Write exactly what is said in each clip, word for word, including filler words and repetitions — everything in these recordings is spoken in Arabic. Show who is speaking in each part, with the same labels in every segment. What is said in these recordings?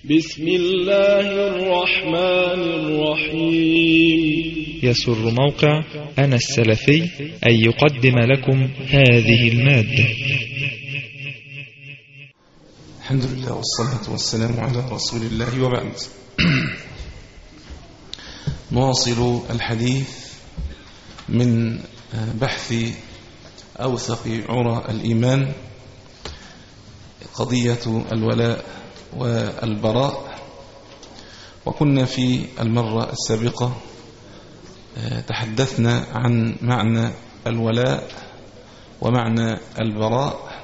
Speaker 1: بسم الله الرحمن الرحيم.
Speaker 2: يسر موقع أنا السلفي أن يقدم لكم هذه المادة.
Speaker 3: الحمد لله والصلاة والسلام على رسول الله، وبعد. نواصل الحديث من بحث أوثق عرى الإيمان، قضية الولاء والبراء. وكنا في المرة السابقة تحدثنا عن معنى الولاء ومعنى البراء،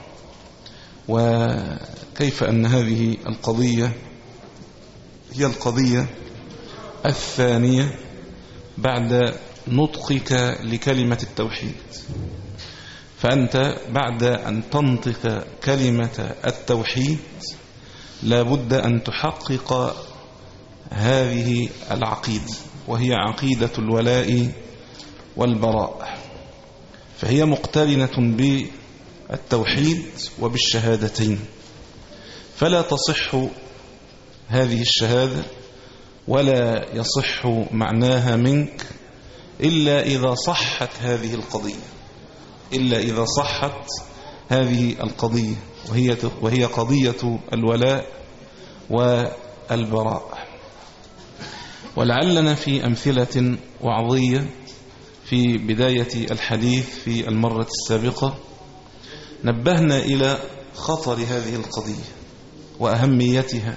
Speaker 3: وكيف أن هذه القضية هي القضية الثانية بعد نطقك لكلمة التوحيد. فأنت بعد أن تنطق كلمة التوحيد لابد أن تحقق هذه العقيدة، وهي عقيدة الولاء والبراء، فهي مقترنة بالتوحيد وبالشهادتين، فلا تصح هذه الشهادة ولا يصح معناها منك إلا إذا صحت هذه القضية إلا إذا صحت هذه القضية وهي وهي قضية الولاء والبراء. ولعلنا في أمثلة وعظية في بداية الحديث في المرة السابقة نبهنا إلى خطر هذه القضية وأهميتها،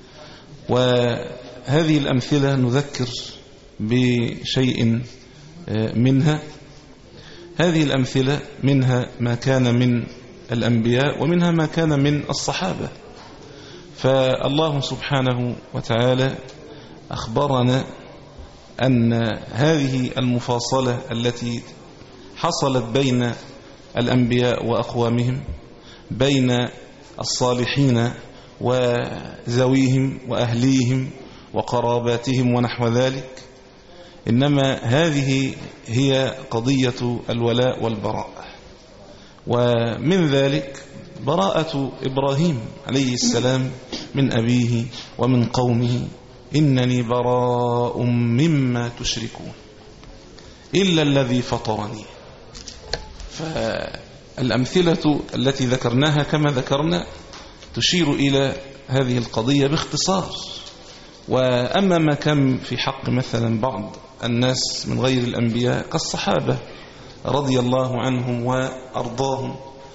Speaker 3: وهذه الأمثلة نذكر بشيء منها. هذه الأمثلة منها ما كان من الأنبياء ومنها ما كان من الصحابة. فالله سبحانه وتعالى أخبرنا أن هذه المفاصلة التي حصلت بين الأنبياء وأقوامهم، بين الصالحين وزويهم وأهليهم وقراباتهم ونحو ذلك، إنما هذه هي قضية الولاء والبراء. ومن ذلك براءة إبراهيم عليه السلام من أبيه ومن قومه، إنني براء مما تشركون إلا الذي فطرني. فالأمثلة التي ذكرناها كما ذكرنا تشير إلى هذه القضية باختصار. وأما ما كان في حق مثلا بعض الناس من غير الأنبياء كالصحابة رضي الله عنهم وأرضاهم،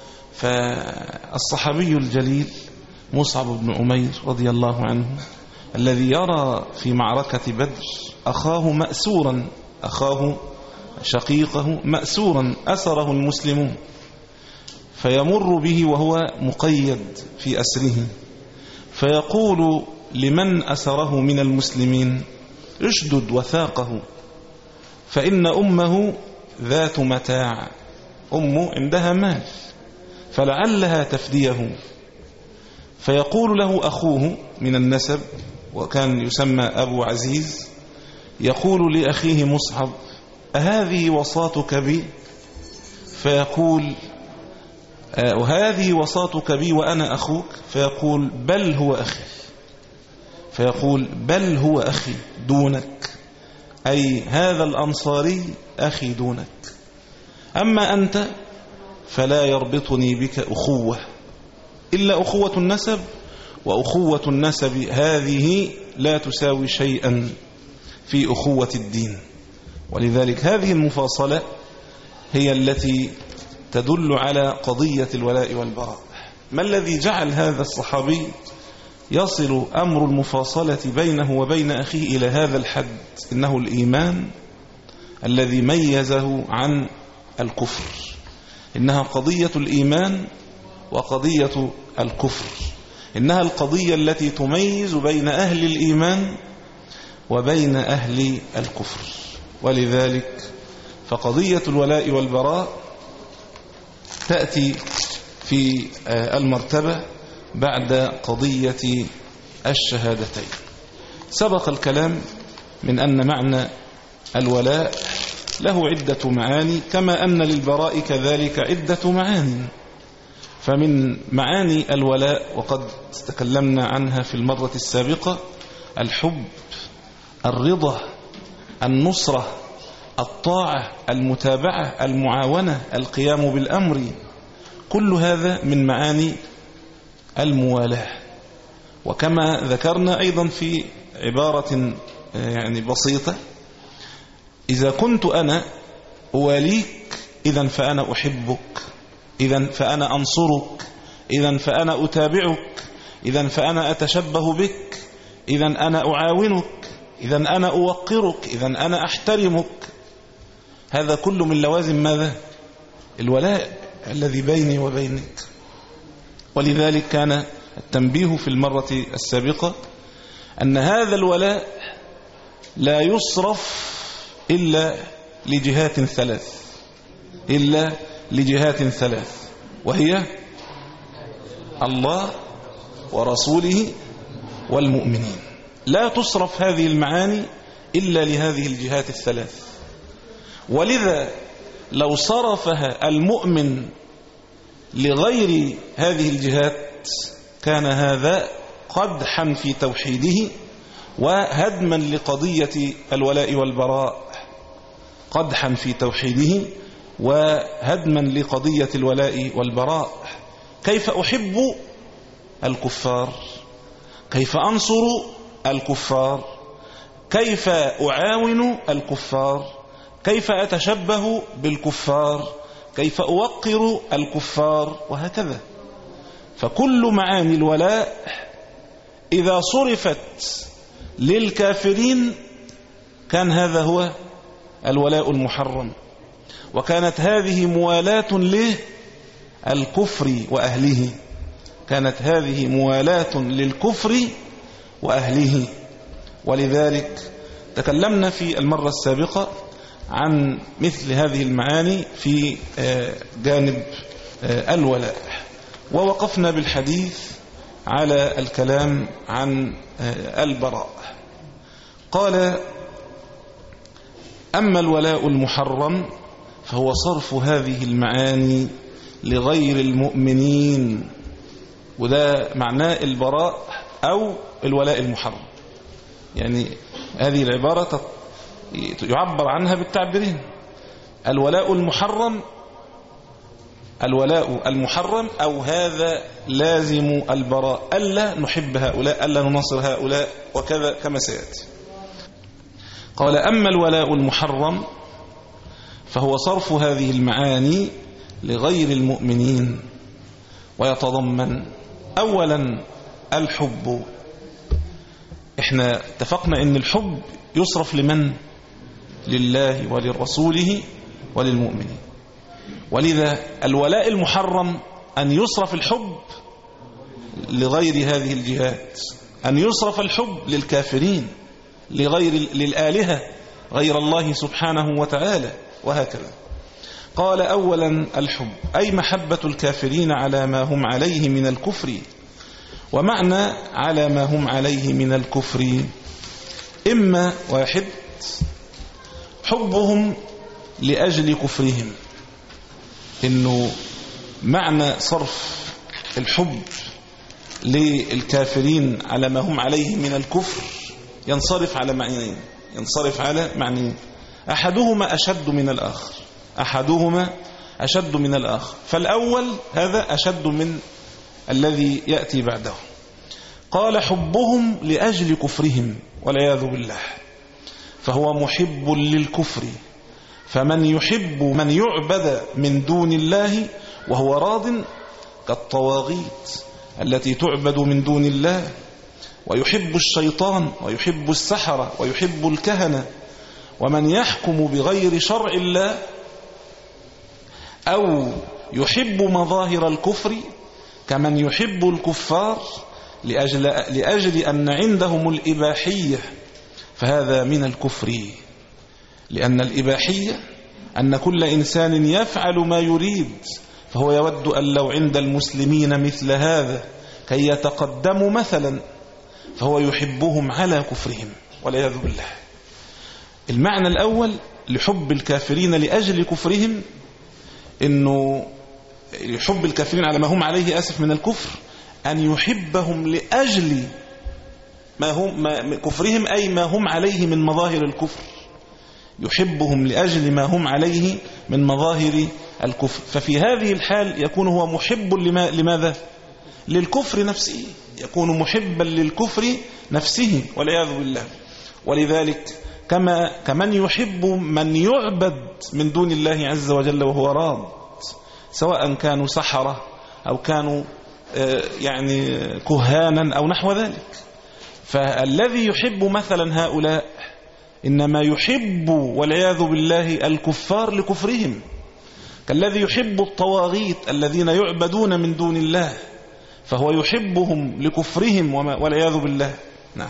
Speaker 3: فالصحابي الجليل مصعب بن عمير رضي الله عنه الذي يرى في معركة بدر أخاه مأسورا، أخاه شقيقه مأسورا أسره المسلمون، فيمر به وهو مقيد في أسره، فيقول لمن أسره من المسلمين اشدد وثاقه فإن أمه ذات متاع، أمه عندها مال فلعلها تفديه. فيقول له أخوه من النسب وكان يسمى أبو عزيز، يقول لأخيه مصعب أهذه وصاتك بي؟ فيقول وهذه وصاتك بي وأنا أخوك؟ فيقول بل هو أخي فيقول بل هو أخي دونك، أي هذا الأنصاري أخي دونك، أما أنت فلا يربطني بك أخوة إلا أخوة النسب، وأخوة النسب هذه لا تساوي شيئا في أخوة الدين. ولذلك هذه المفاصلة هي التي تدل على قضية الولاء والبراء. ما الذي جعل هذا الصحابي يصل أمر المفاصلة بينه وبين أخيه إلى هذا الحد؟ إنه الإيمان الذي ميزه عن الكفر. إنها قضية الإيمان وقضية الكفر، إنها القضية التي تميز بين أهل الإيمان وبين أهل الكفر. ولذلك فقضية الولاء والبراء تأتي في المرتبة بعد قضية الشهادتين. سبق الكلام من أن معنى الولاء له عدة معاني، كما أن للبراء كذلك عدة معاني. فمن معاني الولاء وقد تكلمنا عنها في المرة السابقة الحب، الرضا، النصرة، الطاعة، المتابعة، المعاونة، القيام بالأمر، كل هذا من معاني الموالاة. وكما ذكرنا أيضا في عبارة يعني بسيطة: إذا كنت أنا أواليك إذن فأنا أحبك، إذن فأنا أنصرك، إذن فأنا أتابعك، إذن فأنا أتشبه بك، إذن أنا أعاونك، إذن أنا أوقرك، إذن أنا أحترمك. هذا كله من لوازم ماذا؟ الولاء الذي بيني وبينك. ولذلك كان التنبيه في المرة السابقة أن هذا الولاء لا يصرف إلا لجهات ثلاث، إلا لجهات ثلاث، وهي الله ورسوله والمؤمنين. لا تصرف هذه المعاني إلا لهذه الجهات الثلاث. ولذا لو صرفها المؤمن لغير هذه الجهات كان هذا قدحا في توحيده وهدما لقضية الولاء والبراء، قدحا في توحيده وهدما لقضية الولاء والبراء. كيف أحب الكفار؟ كيف أنصر الكفار؟ كيف أعاون الكفار؟ كيف أتشبه بالكفار؟ كيف أوقر الكفار؟ وهكذا. فكل معاني الولاء إذا صرفت للكافرين كان هذا هو الولاء المحرم، وكانت هذه موالاة للكفر وأهله، كانت هذه موالاة للكفر وأهله. ولذلك تكلمنا في المرة السابقة عن مثل هذه المعاني في جانب الولاء، ووقفنا بالحديث على الكلام عن البراء. قال: أما الولاء المحرم فهو صرف هذه المعاني لغير المؤمنين، وده معناه البراء أو الولاء المحرم. يعني هذه العبارة يعبر عنها بالتعبيرين: الولاء المحرم، الولاء المحرم، أو هذا لازم البراء، ألا نحب هؤلاء، ألا ننصر هؤلاء، وكذا كما سيأتي. قال: أما الولاء المحرم فهو صرف هذه المعاني لغير المؤمنين، ويتضمن أولا الحب. احنا اتفقنا ان الحب يصرف لمن؟ لله ولرسوله وللمؤمنين. ولذا الولاء المحرم أن يصرف الحب لغير هذه الجهات، أن يصرف الحب للكافرين، لغير للآلهة غير الله سبحانه وتعالى، وهكذا. قال: أولا الحب، أي محبة الكافرين على ما هم عليه من الكفر. ومعنى على ما هم عليه من الكفر إما واحد حبهم لأجل كفرهم، إنه معنى صرف الحب للكافرين على ما هم عليه من الكفر ينصرف على معنيين، ينصرف على معنيين أحدهما أشد من الآخر، أحدهما أشد من الآخر. فالأول هذا أشد من الذي يأتي بعده. قال: حبهم لأجل كفرهم والعياذ بالله، فهو محب للكفر. فمن يحب من يعبد من دون الله وهو راض كالطواغيت التي تعبد من دون الله، ويحب الشيطان ويحب السحرة ويحب الكهنة، ومن يحكم بغير شرع الله، أو يحب مظاهر الكفر كمن يحب الكفار لأجل, لأجل أن عندهم الإباحية، فهذا من الكفر. لأن الإباحية أن كل إنسان يفعل ما يريد، فهو يود أن لو عند المسلمين مثل هذا كي يتقدموا مثلا، فهو يحبهم على كفرهم والعياذ بالله. المعنى الأول لحب الكافرين لأجل كفرهم إنه يحب الكافرين على ما هم عليه آسف من الكفر، أن يحبهم لأجل ما هم ما كفرهم، أي ما هم عليه من مظاهر الكفر، يحبهم لأجل ما هم عليه من مظاهر الكفر. ففي هذه الحال يكون هو محب لما لماذا؟ للكفر نفسه، يكون محبا للكفر نفسه والعياذ بالله. ولذلك كما كمن يحب من يعبد من دون الله عز وجل وهو راض، سواء كانوا سحرة أو كانوا يعني كهانا أو نحو ذلك. فالذي يحب مثلا هؤلاء إنما يحب والعياذ بالله الكفار لكفرهم، كالذي يحب الطواغيت الذين يعبدون من دون الله، فهو يحبهم لكفرهم والعياذ بالله. نعم.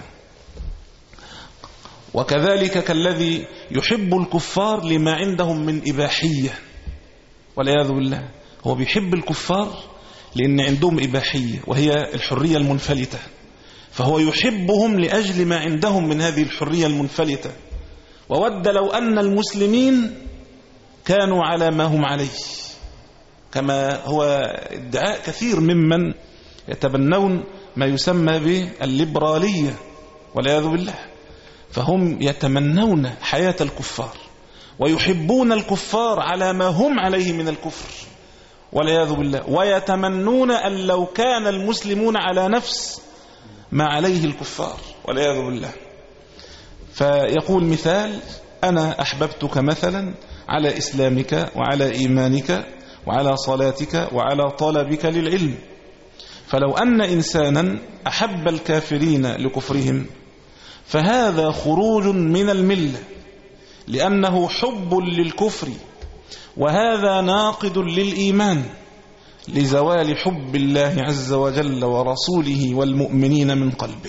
Speaker 3: وكذلك كالذي يحب الكفار لما عندهم من إباحية والعياذ بالله، هو بيحب الكفار لأن عندهم إباحية وهي الحرية المنفلتة، فهو يحبهم لأجل ما عندهم من هذه الحرية المنفلتة. وود لو أن المسلمين كانوا على ما هم عليه، كما هو ادعاء كثير ممن يتبنون ما يسمى بالليبرالية والعياذ بالله، فهم يتمنون حياة الكفار ويحبون الكفار على ما هم عليه من الكفر والعياذ بالله، ويتمنون أن لو كان المسلمون على نفس ما عليه الكفار والعياذ بالله. فيقول مثال: أنا أحببتك مثلا على إسلامك وعلى إيمانك وعلى صلاتك وعلى طلبك للعلم. فلو أن إنسانا أحب الكافرين لكفرهم فهذا خروج من الملة، لأنه حب للكفر، وهذا ناقض للإيمان لزوال حب الله عز وجل ورسوله والمؤمنين من قلبه.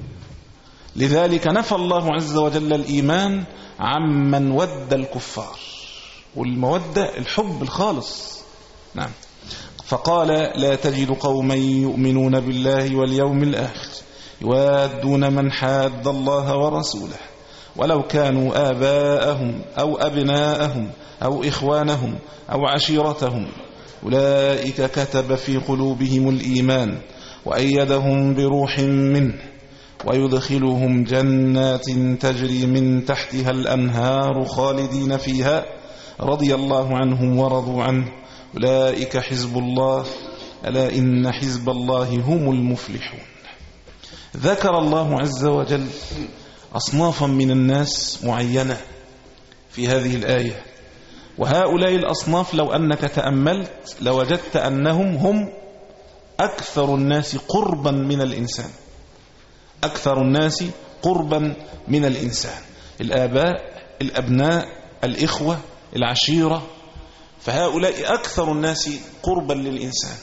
Speaker 3: لذلك نفى الله عز وجل الإيمان عمن ود الكفار، والمودة الحب الخالص. نعم. فقال: لا تجد قوما يؤمنون بالله واليوم الآخر يوادون من حاد الله ورسوله ولو كانوا آباءهم أو أبناءهم أو إخوانهم أو عشيرتهم أولئك كتب في قلوبهم الإيمان وأيدهم بروح منه ويدخلهم جنات تجري من تحتها الأنهار خالدين فيها رضي الله عنهم ورضوا عنه أولئك حزب الله ألا إن حزب الله هم المفلحون. ذكر الله عز وجل أصنافا من الناس معينة في هذه الآية، وهؤلاء الأصناف لو أنك تأملت لوجدت أنهم هم أكثر الناس قربا من الإنسان، أكثر الناس قربا من الإنسان: الآباء، الأبناء، الإخوة، العشيرة. فهؤلاء أكثر الناس قربا للإنسان،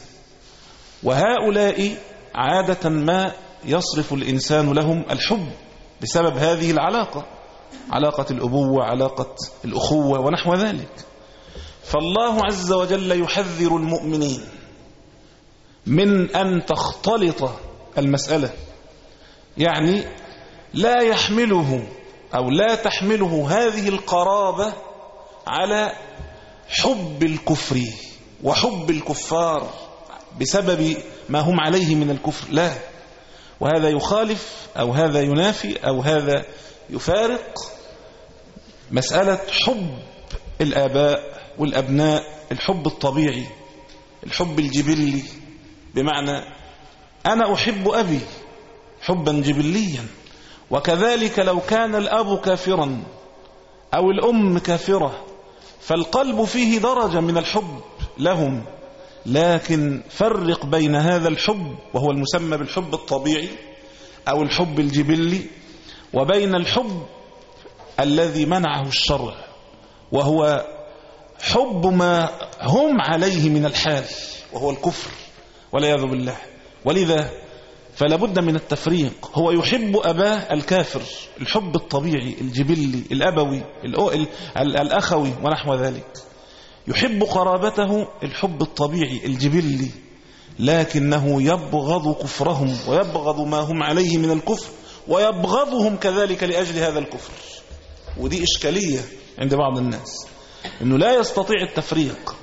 Speaker 3: وهؤلاء عادة ما يصرف الإنسان لهم الحب بسبب هذه العلاقة، علاقة الأبوة، علاقة الأخوة ونحو ذلك. فالله عز وجل يحذر المؤمنين من أن تختلط المسألة، يعني لا يحمله أو لا تحمله هذه القرابة على حب الكفر وحب الكفار بسبب ما هم عليه من الكفر، لا. وهذا يخالف أو هذا ينافي أو هذا يفارق مسألة حب الآباء والأبناء، الحب الطبيعي، الحب الجبلي، بمعنى أنا أحب أبي حبا جبليا، وكذلك لو كان الأب كافرا أو الأم كافرة فالقلب فيه درجة من الحب لهم، لكن فرق بين هذا الحب وهو المسمى بالحب الطبيعي أو الحب الجبلي وبين الحب الذي منعه الشرع وهو حب ما هم عليه من الحال وهو الكفر والعياذ بالله. ولذا فلا بد من التفريق. هو يحب أباه الكافر الحب الطبيعي الجبلي الأبوي الأخوي ونحو ذلك، يحب قرابته الحب الطبيعي الجبلي، لكنه يبغض كفرهم ويبغض ما هم عليه من الكفر ويبغضهم كذلك لأجل هذا الكفر. ودي إشكالية عند بعض الناس، أنه لا يستطيع التفريق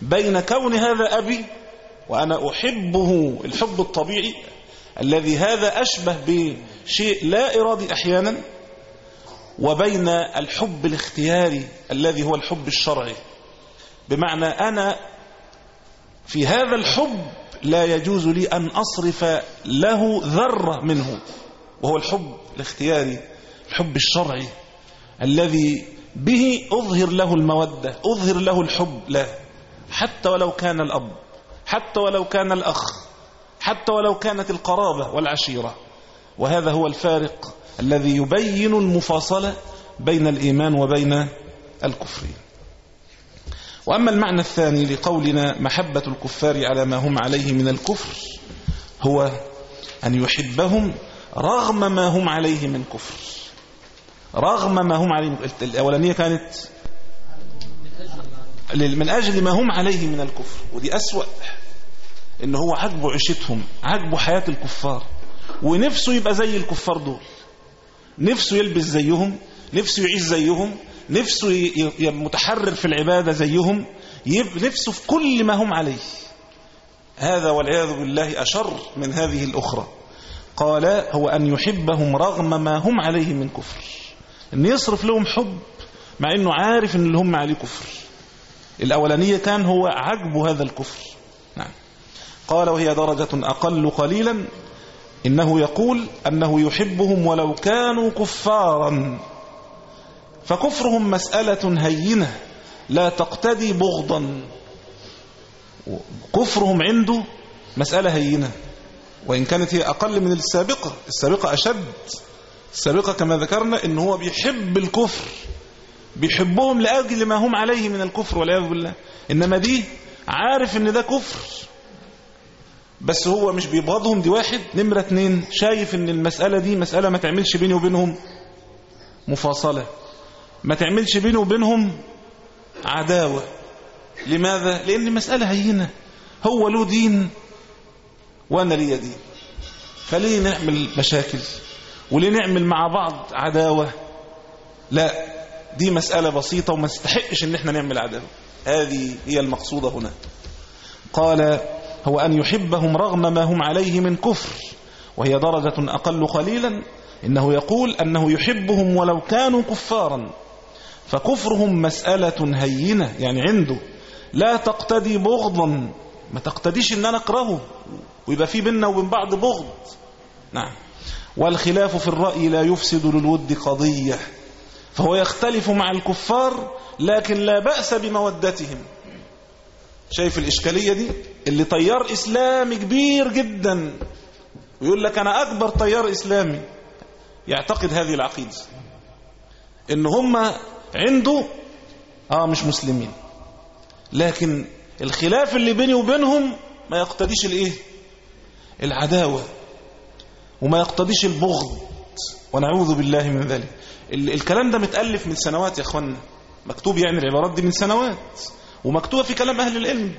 Speaker 3: بين كون هذا أبي وأنا أحبه الحب الطبيعي الذي هذا أشبه بشيء لا إرادي أحيانا، وبين الحب الاختياري الذي هو الحب الشرعي، بمعنى أنا في هذا الحب لا يجوز لي أن أصرف له ذرة منه، وهو الحب الاختياري الحب الشرعي الذي به أظهر له المودة، أظهر له الحب، لا حتى ولو كان الأب، حتى ولو كان الأخ، حتى ولو كانت القرابة والعشيرة. وهذا هو الفارق الذي يبين المفاصلة بين الإيمان وبين الكفر. وأما المعنى الثاني لقولنا محبة الكفار على ما هم عليه من الكفر هو أن يحبهم رغم ما هم عليه من كفر، رغم ما هم عليه. الأولانية كانت من أجل ما هم عليه من الكفر، ودي أسوأ، إن هو عجبه عيشتهم، عجبه حياة الكفار، ونفسه يبقى زي الكفار دول، نفسه يلبس زيهم، نفسه يعيش زيهم، نفسه يبقى متحرر في العبادة زيهم، نفسه في كل ما هم عليه. هذا والعياذ بالله أشر من هذه الأخرى. قال هو أن يحبهم رغم ما هم عليه من كفر، أن يصرف لهم حب مع أنه عارف أن اللي هم عليه كفر. الأولانية كان هو عجب هذا الكفر. نعم. قال وهي درجة أقل قليلا، إنه يقول أنه يحبهم ولو كانوا كفارا، فكفرهم مسألة هينة لا تقتدي بغضا. كفرهم عنده مسألة هينة، وإن كانت هي أقل من السابقة. السابقة أشد. السابقة كما ذكرنا إن هو بيحب الكفر، بيحبهم لأجل ما هم عليه من الكفر والعياذ بالله. إنما دي عارف إن ده كفر، بس هو مش بيبغضهم، دي واحد. نمرة اتنين شايف إن المسألة دي مسألة ما تعملش بيني وبينهم مفاصلة، ما تعملش بيني وبينهم عداوة. لماذا؟ لأن مسألة هينة، هو له دين وأنا لي دين، فليه نعمل مشاكل وليه نعمل مع بعض عداوة؟ لا، دي مسألة بسيطة وما تستحقش ان احنا نعمل عداوة. هذه هي المقصودة هنا. قال هو أن يحبهم رغم ما هم عليه من كفر، وهي درجة أقل قليلا. إنه يقول أنه يحبهم ولو كانوا كفارا، فكفرهم مسألة هينة، يعني عنده لا تقتدي بغضا، ما تقتديش ان انا اكرهه ويبقى في بيننا وبين بعض بغض. نعم. والخلاف في الرأي لا يفسد للود قضية، فهو يختلف مع الكفار لكن لا بأس بمودتهم. شايف الإشكالية دي؟ اللي طيار إسلامي كبير جدا ويقول لك أنا أكبر طيار إسلامي، يعتقد هذه العقيدة إن هم عنده آه مش مسلمين، لكن الخلاف اللي بيني وبينهم ما يقتديش الإيه؟ العداوة، وما يقتديش البغض، ونعوذ بالله من ذلك. الكلام ده متألف من سنوات يا أخوانا، مكتوب يعني العبارات دي من سنوات، ومكتوبة في كلام أهل العلم.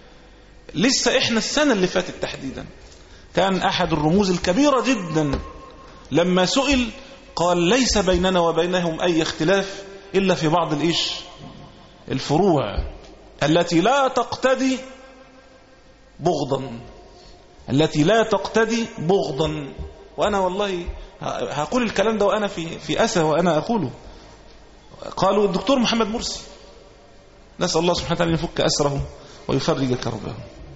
Speaker 3: لسه إحنا السنة اللي فاتت تحديدا كان أحد الرموز الكبيرة جدا لما سئل قال ليس بيننا وبينهم أي اختلاف إلا في بعض الإيش الفروع التي لا تقتدي بغضا، التي لا تقتدي بغضا. وأنا والله هقول الكلام ده وأنا في في أسى وأنا أقوله. قالوا الدكتور محمد مرسي، نسأل الله سبحانه وتعالى أن يفك أسره ويفرج كربه.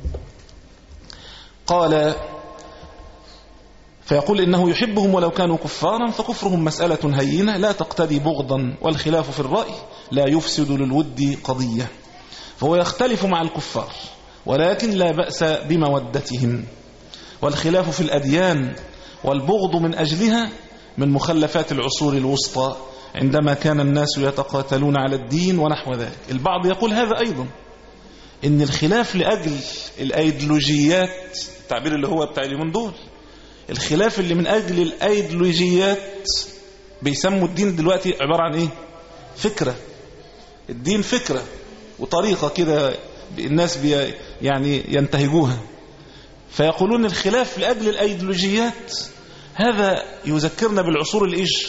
Speaker 3: قال فيقول إنه يحبهم ولو كانوا كفارا، فكفرهم مسألة هينة لا تقتدي بغضا، والخلاف في الرأي لا يفسد للود قضية، فهو يختلف مع الكفار ولكن لا بأس بمودتهم. والخلاف في الأديان والبغض من أجلها من مخلفات العصور الوسطى عندما كان الناس يتقاتلون على الدين ونحو ذلك. البعض يقول هذا أيضا، إن الخلاف لأجل الأيديولوجيات، التعبير اللي هو بتاع اليومين دول، الخلاف اللي من أجل الأيديولوجيات، بيسموا الدين دلوقتي عبارة عن إيه؟ فكرة. الدين فكرة وطريقة كده الناس بي يعني ينتهجوها، فيقولون الخلاف لأجل الأيديولوجيات. هذا يذكرنا بالعصور الإيش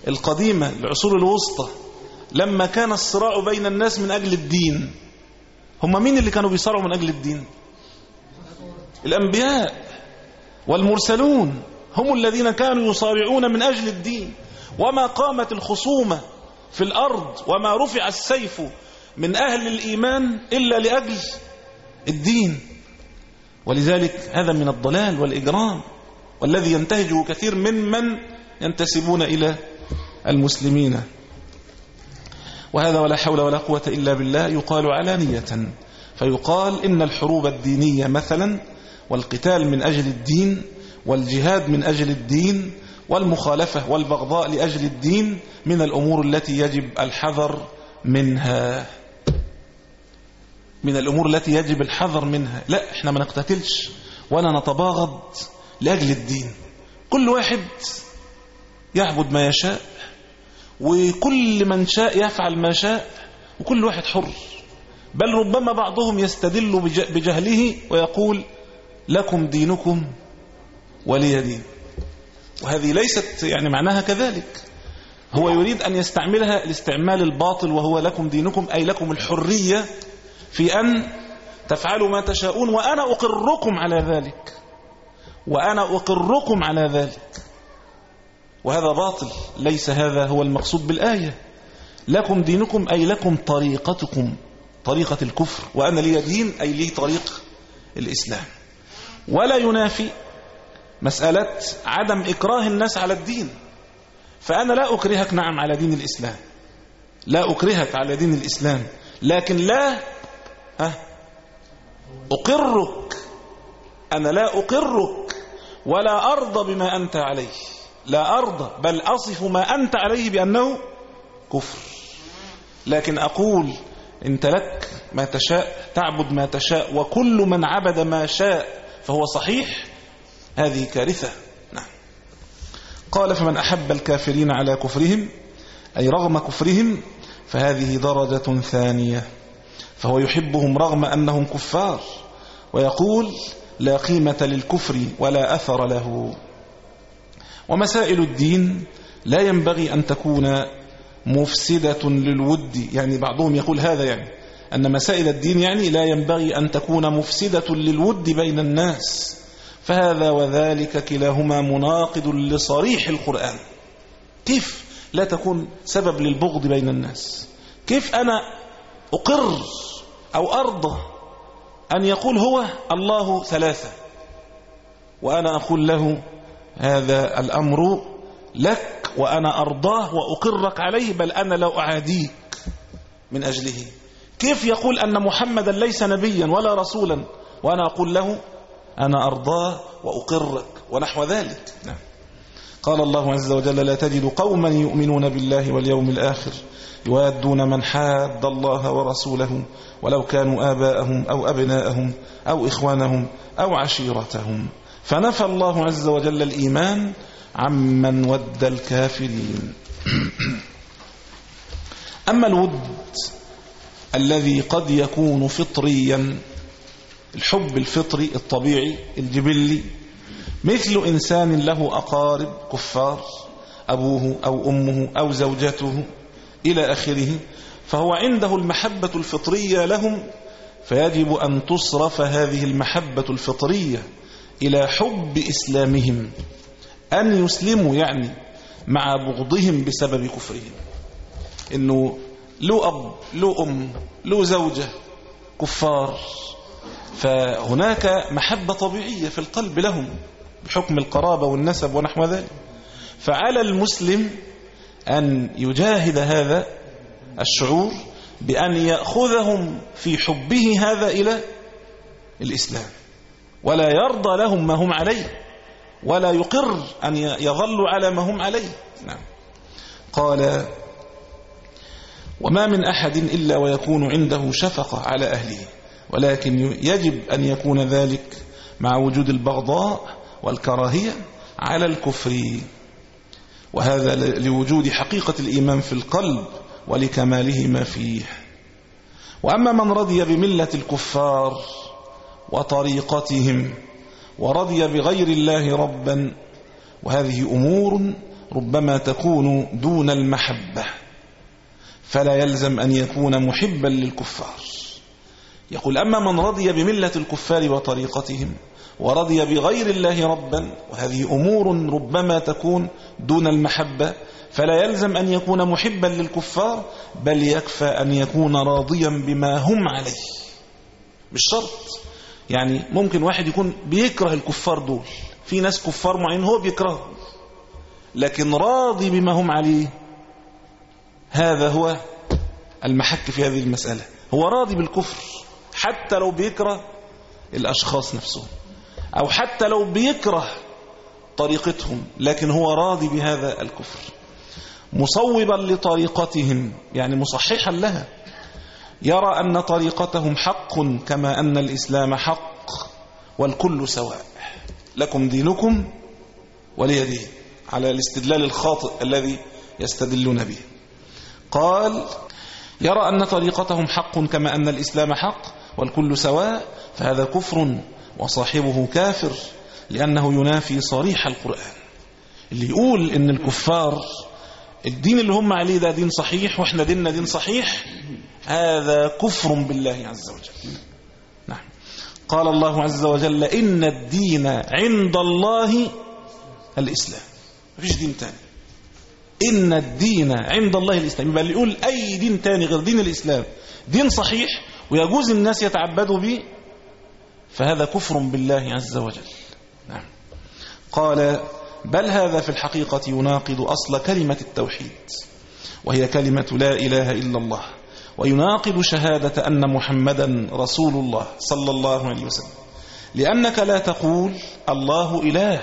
Speaker 3: القديمة، العصور الوسطى، لما كان الصراع بين الناس من أجل الدين. هم مين اللي كانوا بيصارعوا من أجل الدين؟ الأنبياء والمرسلون هم الذين كانوا يصارعون من أجل الدين. وما قامت الخصومة في الأرض وما رفع السيف من أهل الإيمان إلا لأجل الدين. ولذلك هذا من الضلال والإجرام، والذي ينتهجه كثير ممن ينتسبون إلى المسلمين. وهذا ولا حول ولا قوة إلا بالله يقال علانية، فيقال إن الحروب الدينية مثلا والقتال من أجل الدين والجهاد من أجل الدين والمخالفة والبغضاء لأجل الدين من الأمور التي يجب الحذر منها، من الأمور التي يجب الحذر منها. لا، احنا ما نقتتلش ولا نتباغض لأجل الدين. كل واحد يعبد ما يشاء، وكل من شاء يفعل ما شاء، وكل واحد حر. بل ربما بعضهم يستدل بجهله ويقول لكم دينكم ولي دين، وهذه ليست يعني معناها كذلك. هو يريد أن يستعملها الاستعمال الباطل، وهو لكم دينكم أي لكم الحرية في أن تفعلوا ما تشاءون، وأنا أقركم على ذلك، وأنا أقركم على ذلك. وهذا باطل، ليس هذا هو المقصود بالآية. لكم دينكم أي لكم طريقتكم، طريقة الكفر، وأنا لي دين أي لي طريق الإسلام. ولا ينافي مسألة عدم إكراه الناس على الدين، فأنا لا أكرهك نعم على دين الإسلام، لا أكرهك على دين الإسلام، لكن لا أقرك، أنا لا أقرك ولا أرضى بما أنت عليه، لا أرضى، بل أصف ما أنت عليه بأنه كفر. لكن أقول أنت لك ما تشاء، تعبد ما تشاء، وكل من عبد ما شاء فهو صحيح، هذه كارثة. نعم. قال فمن أحب الكافرين على كفرهم أي رغم كفرهم فهذه درجة ثانية، فهو يحبهم رغم أنهم كفار، ويقول لا قيمة للكفر ولا أثر له. ومسائل الدين لا ينبغي أن تكون مفسدة للود، يعني بعضهم يقول هذا، يعني أن مسائل الدين يعني لا ينبغي أن تكون مفسدة للود بين الناس، فهذا وذلك كلاهما مناقض لصريح القرآن. كيف لا تكون سبب للبغض بين الناس؟ كيف أنا أقر أو أرضى أن يقول هو الله ثلاثة وأنا أقول له هذا الأمر لك وأنا أرضاه وأقرك عليه، بل أنا لا أعاديك من أجله؟ كيف يقول أن محمدا ليس نبيا ولا رسولا وأنا أقول له أنا أرضاه وأقرك ونحو ذلك؟ نعم. قال الله عز وجل لا تجد قوما يؤمنون بالله واليوم الآخر يوادون من حاد الله ورسوله ولو كانوا آباءهم أو أبناءهم أو إخوانهم أو عشيرتهم. فنفى الله عز وجل الإيمان عمن ود الكافرين. أما الود الذي قد يكون فطريا، الحب الفطري الطبيعي الجبلي، مثل إنسان له أقارب كفار، أبوه أو أمه أو زوجته إلى آخره، فهو عنده المحبة الفطرية لهم، فيجب أن تصرف هذه المحبة الفطرية إلى حب إسلامهم، أن يسلموا يعني مع بغضهم بسبب كفرهم. إنه له أب له أم له زوجة كفار، فهناك محبة طبيعية في القلب لهم بحكم القرابة والنسب ونحو ذلك. فعلى المسلم أن يجاهد هذا الشعور بأن يأخذهم في حبه هذا إلى الإسلام، ولا يرضى لهم ما هم عليه، ولا يقر أن يظلوا على ما هم عليه. نعم. قال وما من أحد إلا ويكون عنده شفقة على أهله، ولكن يجب أن يكون ذلك مع وجود البغضاء والكراهية على الكفر، وهذا لوجود حقيقة الإيمان في القلب ولكماله ما فيه. وأما من رضي بملة الكفار وطريقتهم ورضي بغير الله ربا، وهذه أمور ربما تكون دون المحبة، فلا يلزم أن يكون محبا للكفار. يقول أما من رضي بملة الكفار وطريقتهم ورضي بغير الله ربا، وهذه أمور ربما تكون دون المحبة، فلا يلزم أن يكون محبا للكفار، بل يكفى أن يكون راضيا بما هم عليه. مش شرط، يعني ممكن واحد يكون بيكره الكفار دول، في ناس كفار معين هو بيكرههم، لكن راضي بما هم عليه. هذا هو المحك في هذه المسألة، هو راضي بالكفر حتى لو بيكره الأشخاص نفسهم، أو حتى لو بيكره طريقتهم، لكن هو راضي بهذا الكفر، مصوبا لطريقتهم، يعني مصححا لها، يرى أن طريقتهم حق كما أن الإسلام حق، والكل سواء، لكم دينكم ولي دين، على الاستدلال الخاطئ الذي يستدلون به. قال يرى أن طريقتهم حق كما أن الإسلام حق والكل سواء، فهذا كفر وصاحبه كافر، لأنه ينافي صريح القرآن. اللي يقول إن الكفار الدين اللي هم عليه ده دين صحيح وإحنا ديننا دين صحيح، هذا كفر بالله عز وجل. نعم. قال الله عز وجل إن الدين عند الله الإسلام، مفيش دين تاني. إن الدين عند الله الإسلام، يبقى اللي يقول أي دين تاني غير دين الإسلام دين صحيح ويجوز الناس يتعبدوا به، فهذا كفر بالله عز وجل. نعم. قال بل هذا في الحقيقة يناقض أصل كلمة التوحيد، وهي كلمة لا إله إلا الله، ويناقض شهادة أن محمدا رسول الله صلى الله عليه وسلم، لأنك لا تقول الله إله،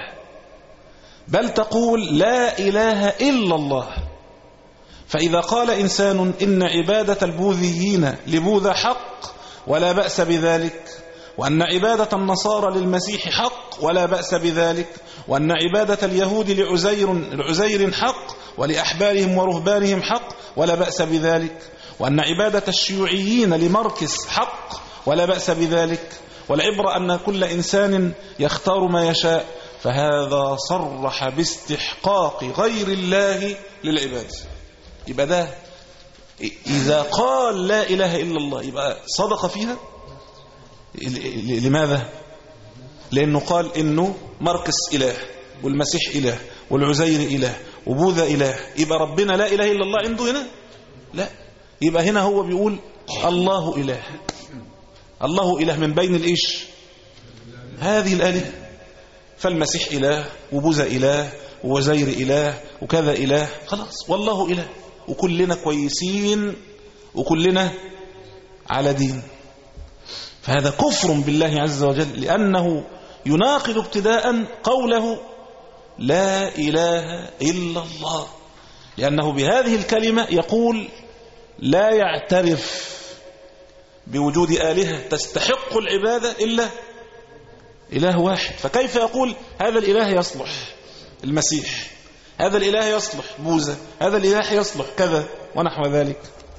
Speaker 3: بل تقول لا إله إلا الله. فإذا قال إنسان إن عبادة البوذيين لبوذا حق ولا بأس بذلك، وأن عبادة النصارى للمسيح حق ولا بأس بذلك، وأن عبادة اليهود لعزير, لعزير حق ولأحبارهم ورهبانهم حق ولا بأس بذلك، وأن عبادة الشيوعيين لماركس حق ولا بأس بذلك، والعبرة أن كل إنسان يختار ما يشاء، فهذا صرح باستحقاق غير الله للعبادة. يبقى ده إذا قال لا إله إلا الله يبقى صدق فيها. لماذا؟ لأنه قال إنه ماركس إله والمسيح إله والعزير إله وبوذا إله، يبقى ربنا لا إله إلا الله عنده هنا؟ لا، يبقى هنا هو بيقول الله إله. الله إله من بين الإيش؟ هذه الآلهة. فالمسيح إله وبوذا إله ووزير إله وكذا إله، خلاص والله إله، وكلنا كويسين وكلنا على دين. فهذا كفر بالله عز وجل، لأنه يناقض ابتداء قوله لا إله إلا الله، لأنه بهذه الكلمة يقول لا يعترف بوجود آلهة تستحق العبادة إلا إله واحد. فكيف يقول هذا الإله يصلح المسيح، هذا الإله يصلح بوذا، هذا الإله يصلح كذا ونحو ذلك؟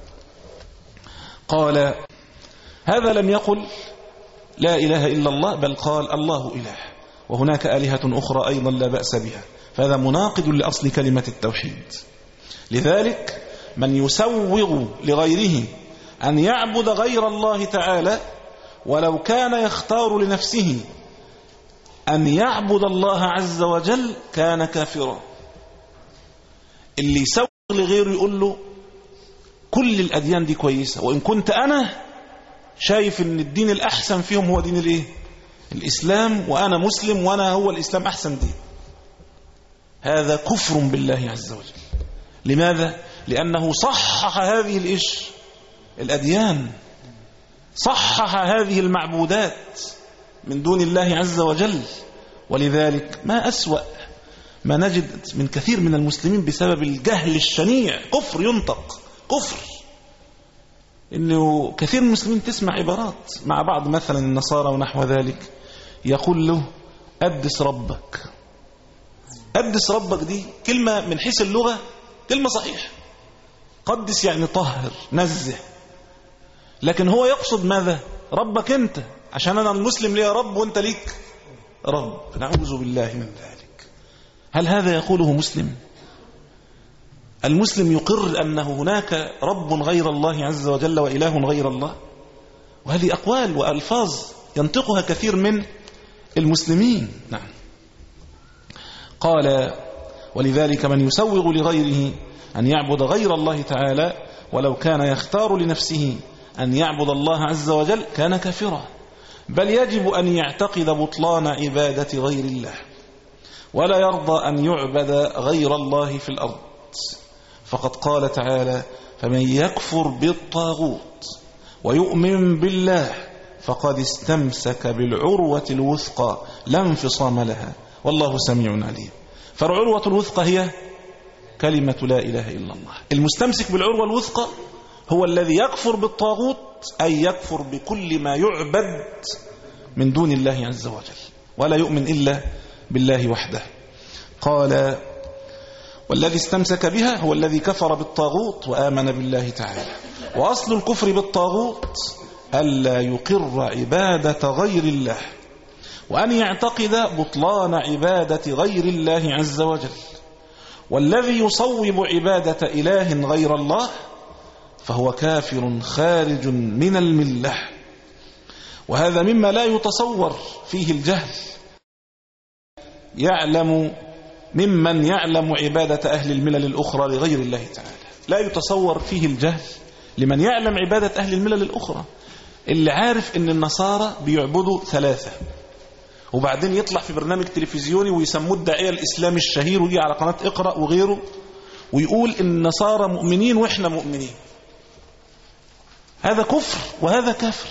Speaker 3: قال هذا لم يقل لا إله إلا الله، بل قال الله إله وهناك آلهة أخرى أيضا لا بأس بها، فهذا مناقض لأصل كلمة التوحيد. لذلك من يسوغ لغيره أن يعبد غير الله تعالى ولو كان يختار لنفسه أن يعبد الله عز وجل كان كافرا. اللي يسوغ لغيره يقول له كل الأديان دي كويسة، وإن كنت أنا شايف ان الدين الأحسن فيهم هو دين الايه؟ الإسلام، وأنا مسلم وأنا هو الإسلام أحسن دين، هذا كفر بالله عز وجل. لماذا؟ لأنه صحح هذه الإيش؟ الأديان، صحح هذه المعبودات من دون الله عز وجل. ولذلك ما أسوأ ما نجد من كثير من المسلمين بسبب الجهل الشنيع، كفر ينطق كفر، إنه كثير من المسلمين تسمع عبارات مع بعض مثلا النصارى ونحو ذلك، يقول له قدس ربك. قدس ربك دي كلمة من حيث اللغة كلمة صحيح، قدس يعني طهر نزه، لكن هو يقصد ماذا؟ ربك أنت، عشان أنا المسلم لي رب وأنت ليك رب، نعوذ بالله من ذلك. هل هذا يقوله مسلم؟ المسلم يقر أنه هناك رب غير الله عز وجل وإله غير الله، وهذه أقوال وألفاظ ينطقها كثير من المسلمين. نعم. قال ولذلك من يسوغ لغيره أن يعبد غير الله تعالى ولو كان يختار لنفسه أن يعبد الله عز وجل كان كافرا، بل يجب أن يعتقد بطلان عبادة غير الله، ولا يرضى أن يعبد غير الله في الأرض. فقد قال تعالى فمن يكفر بالطاغوت ويؤمن بالله فقد استمسك بالعروة الوثقى لا انفصام لها والله سميع عليم. فالعروة الوثقى هي كلمة لا إله إلا الله. المستمسك بالعروة الوثقى هو الذي يكفر بالطاغوت، أي يكفر بكل ما يعبد من دون الله عز وجل، ولا يؤمن إلا بالله وحده. قال والذي استمسك بها هو الذي كفر بالطاغوت وآمن بالله تعالى. وأصل الكفر بالطاغوت ألا يقر عبادة غير الله، وأن يعتقد بطلان عبادة غير الله عز وجل. والذي يصوب عبادة إله غير الله فهو كافر خارج من الملة، وهذا مما لا يتصور فيه الجهل يعلم ممن يعلم عبادة أهل الملل الأخرى لغير الله تعالى. لا يتصور فيه الجهل لمن يعلم عبادة أهل الملل الأخرى، اللي عارف ان النصارى بيعبدوا ثلاثة، وبعدين يطلع في برنامج تلفزيوني ويسموه الداعية الإسلامي الشهير ويجي على قناة اقرأ وغيره ويقول ان النصارى مؤمنين واحنا مؤمنين. هذا كفر وهذا كافر.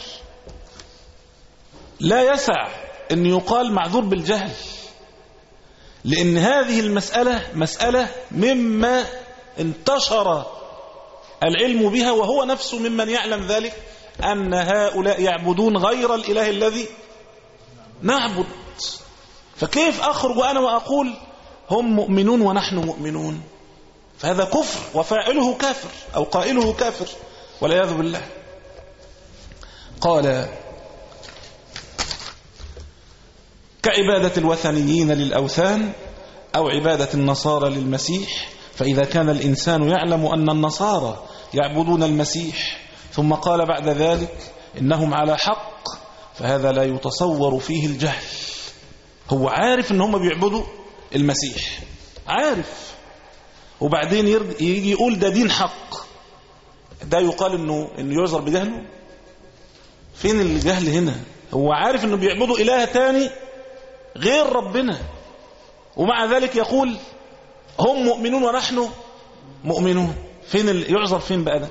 Speaker 3: لا يسع ان يقال معذور بالجهل، لأن هذه المسألة مسألة مما انتشر العلم بها، وهو نفسه ممن يعلم ذلك، أن هؤلاء يعبدون غير الإله الذي نعبد. فكيف أخرج وأنا وأقول هم مؤمنون ونحن مؤمنون؟ فهذا كفر وفاعله كافر أو قائله كافر والعياذ بالله. قال كعبادة الوثنيين للأوثان أو عبادة النصارى للمسيح. فإذا كان الإنسان يعلم أن النصارى يعبدون المسيح ثم قال بعد ذلك إنهم على حق، فهذا لا يتصور فيه الجهل. هو عارف إن هم بيعبدوا المسيح، عارف، وبعدين يجي يقول ده دين حق، ده يقال إنه, إنه يعذر بجهله؟ فين الجهل هنا؟ هو عارف إنه بيعبدوا إله تاني غير ربنا، ومع ذلك يقول هم مؤمنون ونحن مؤمنون. فين يعذر فين بقى ده؟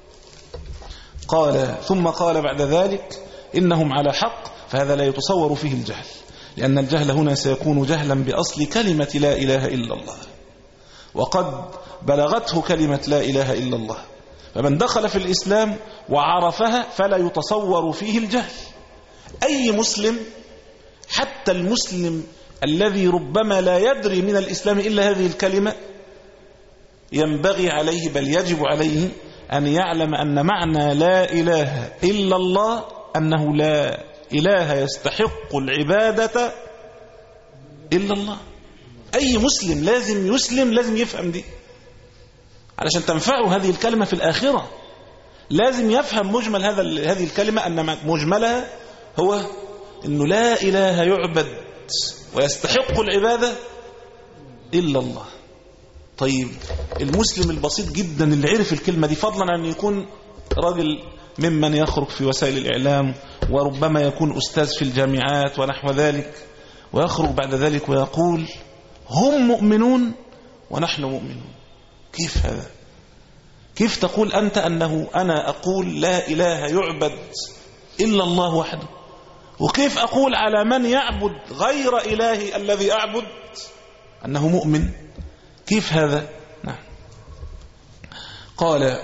Speaker 3: قال ثم قال بعد ذلك إنهم على حق، فهذا لا يتصور فيه الجهل، لأن الجهل هنا سيكون جهلا بأصل كلمة لا إله إلا الله، وقد بلغته كلمة لا إله إلا الله. فمن دخل في الإسلام وعرفها فلا يتصور فيه الجهل. أي مسلم، حتى المسلم الذي ربما لا يدري من الإسلام إلا هذه الكلمة، ينبغي عليه بل يجب عليه أن يعلم أن معنى لا إله إلا الله أنه لا إله يستحق العبادة إلا الله. أي مسلم لازم يسلم، لازم يفهم دي علشان تنفعه هذه الكلمة في الآخرة. لازم يفهم مجمل هذا هذه الكلمة، أن مجملها هو أنه لا إله يعبد ويستحق العبادة إلا الله. طيب المسلم البسيط جدا اللي عرف الكلمة دي، فضلا عن يكون راجل ممن يخرج في وسائل الإعلام وربما يكون أستاذ في الجامعات ونحو ذلك، ويخرج بعد ذلك ويقول هم مؤمنون ونحن مؤمنون. كيف هذا؟ كيف تقول أنت أنه أنا أقول لا إله يعبد إلا الله وحده، وكيف أقول على من يعبد غير إلهي الذي أعبد أنه مؤمن؟ كيف هذا؟ نعم. قال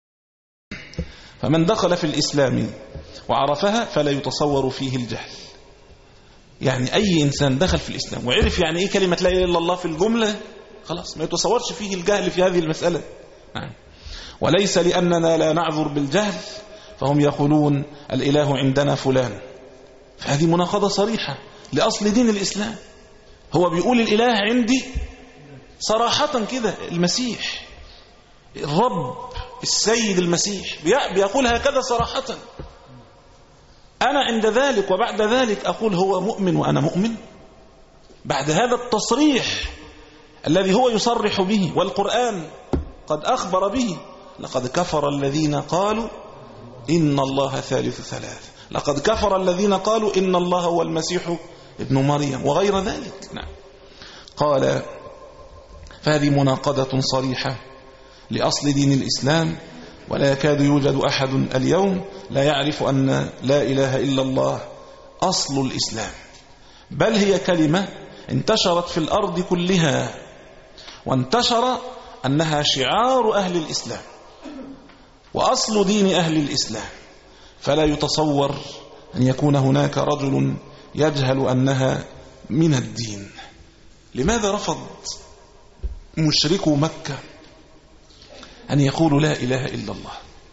Speaker 3: فمن دخل في الإسلام وعرفها فلا يتصور فيه الجهل. يعني أي إنسان دخل في الإسلام وعرف يعني إيه كلمة لا إله إلا الله في الجملة، خلاص ما يتصورش فيه الجهل في هذه المسألة. نعم. وليس لأننا لا نعذر بالجهل، فهم يقولون الإله عندنا فلان، فهذه مناقضة صريحة لأصل دين الإسلام. هو بيقول الإله عندي صراحة كده، المسيح الرب السيد المسيح بيقول هكذا صراحة. أنا عند ذلك وبعد ذلك أقول هو مؤمن وأنا مؤمن؟ بعد هذا التصريح الذي هو يصرح به والقرآن قد أخبر به، لقد كفر الذين قالوا إن الله ثالث ثلاث، لقد كفر الذين قالوا إن الله هو المسيح ابن مريم وغير ذلك. نعم. قال فهذه مناقضة صريحة لأصل دين الإسلام، ولا يكاد يوجد أحد اليوم لا يعرف أن لا إله إلا الله أصل الإسلام، بل هي كلمة انتشرت في الأرض كلها، وانتشر أنها شعار أهل الإسلام وأصل دين أهل الإسلام، فلا يتصور أن يكون هناك رجل يجهل أنها من الدين. لماذا رفض مشركو مكة أن يقولوا لا إله إلا الله؟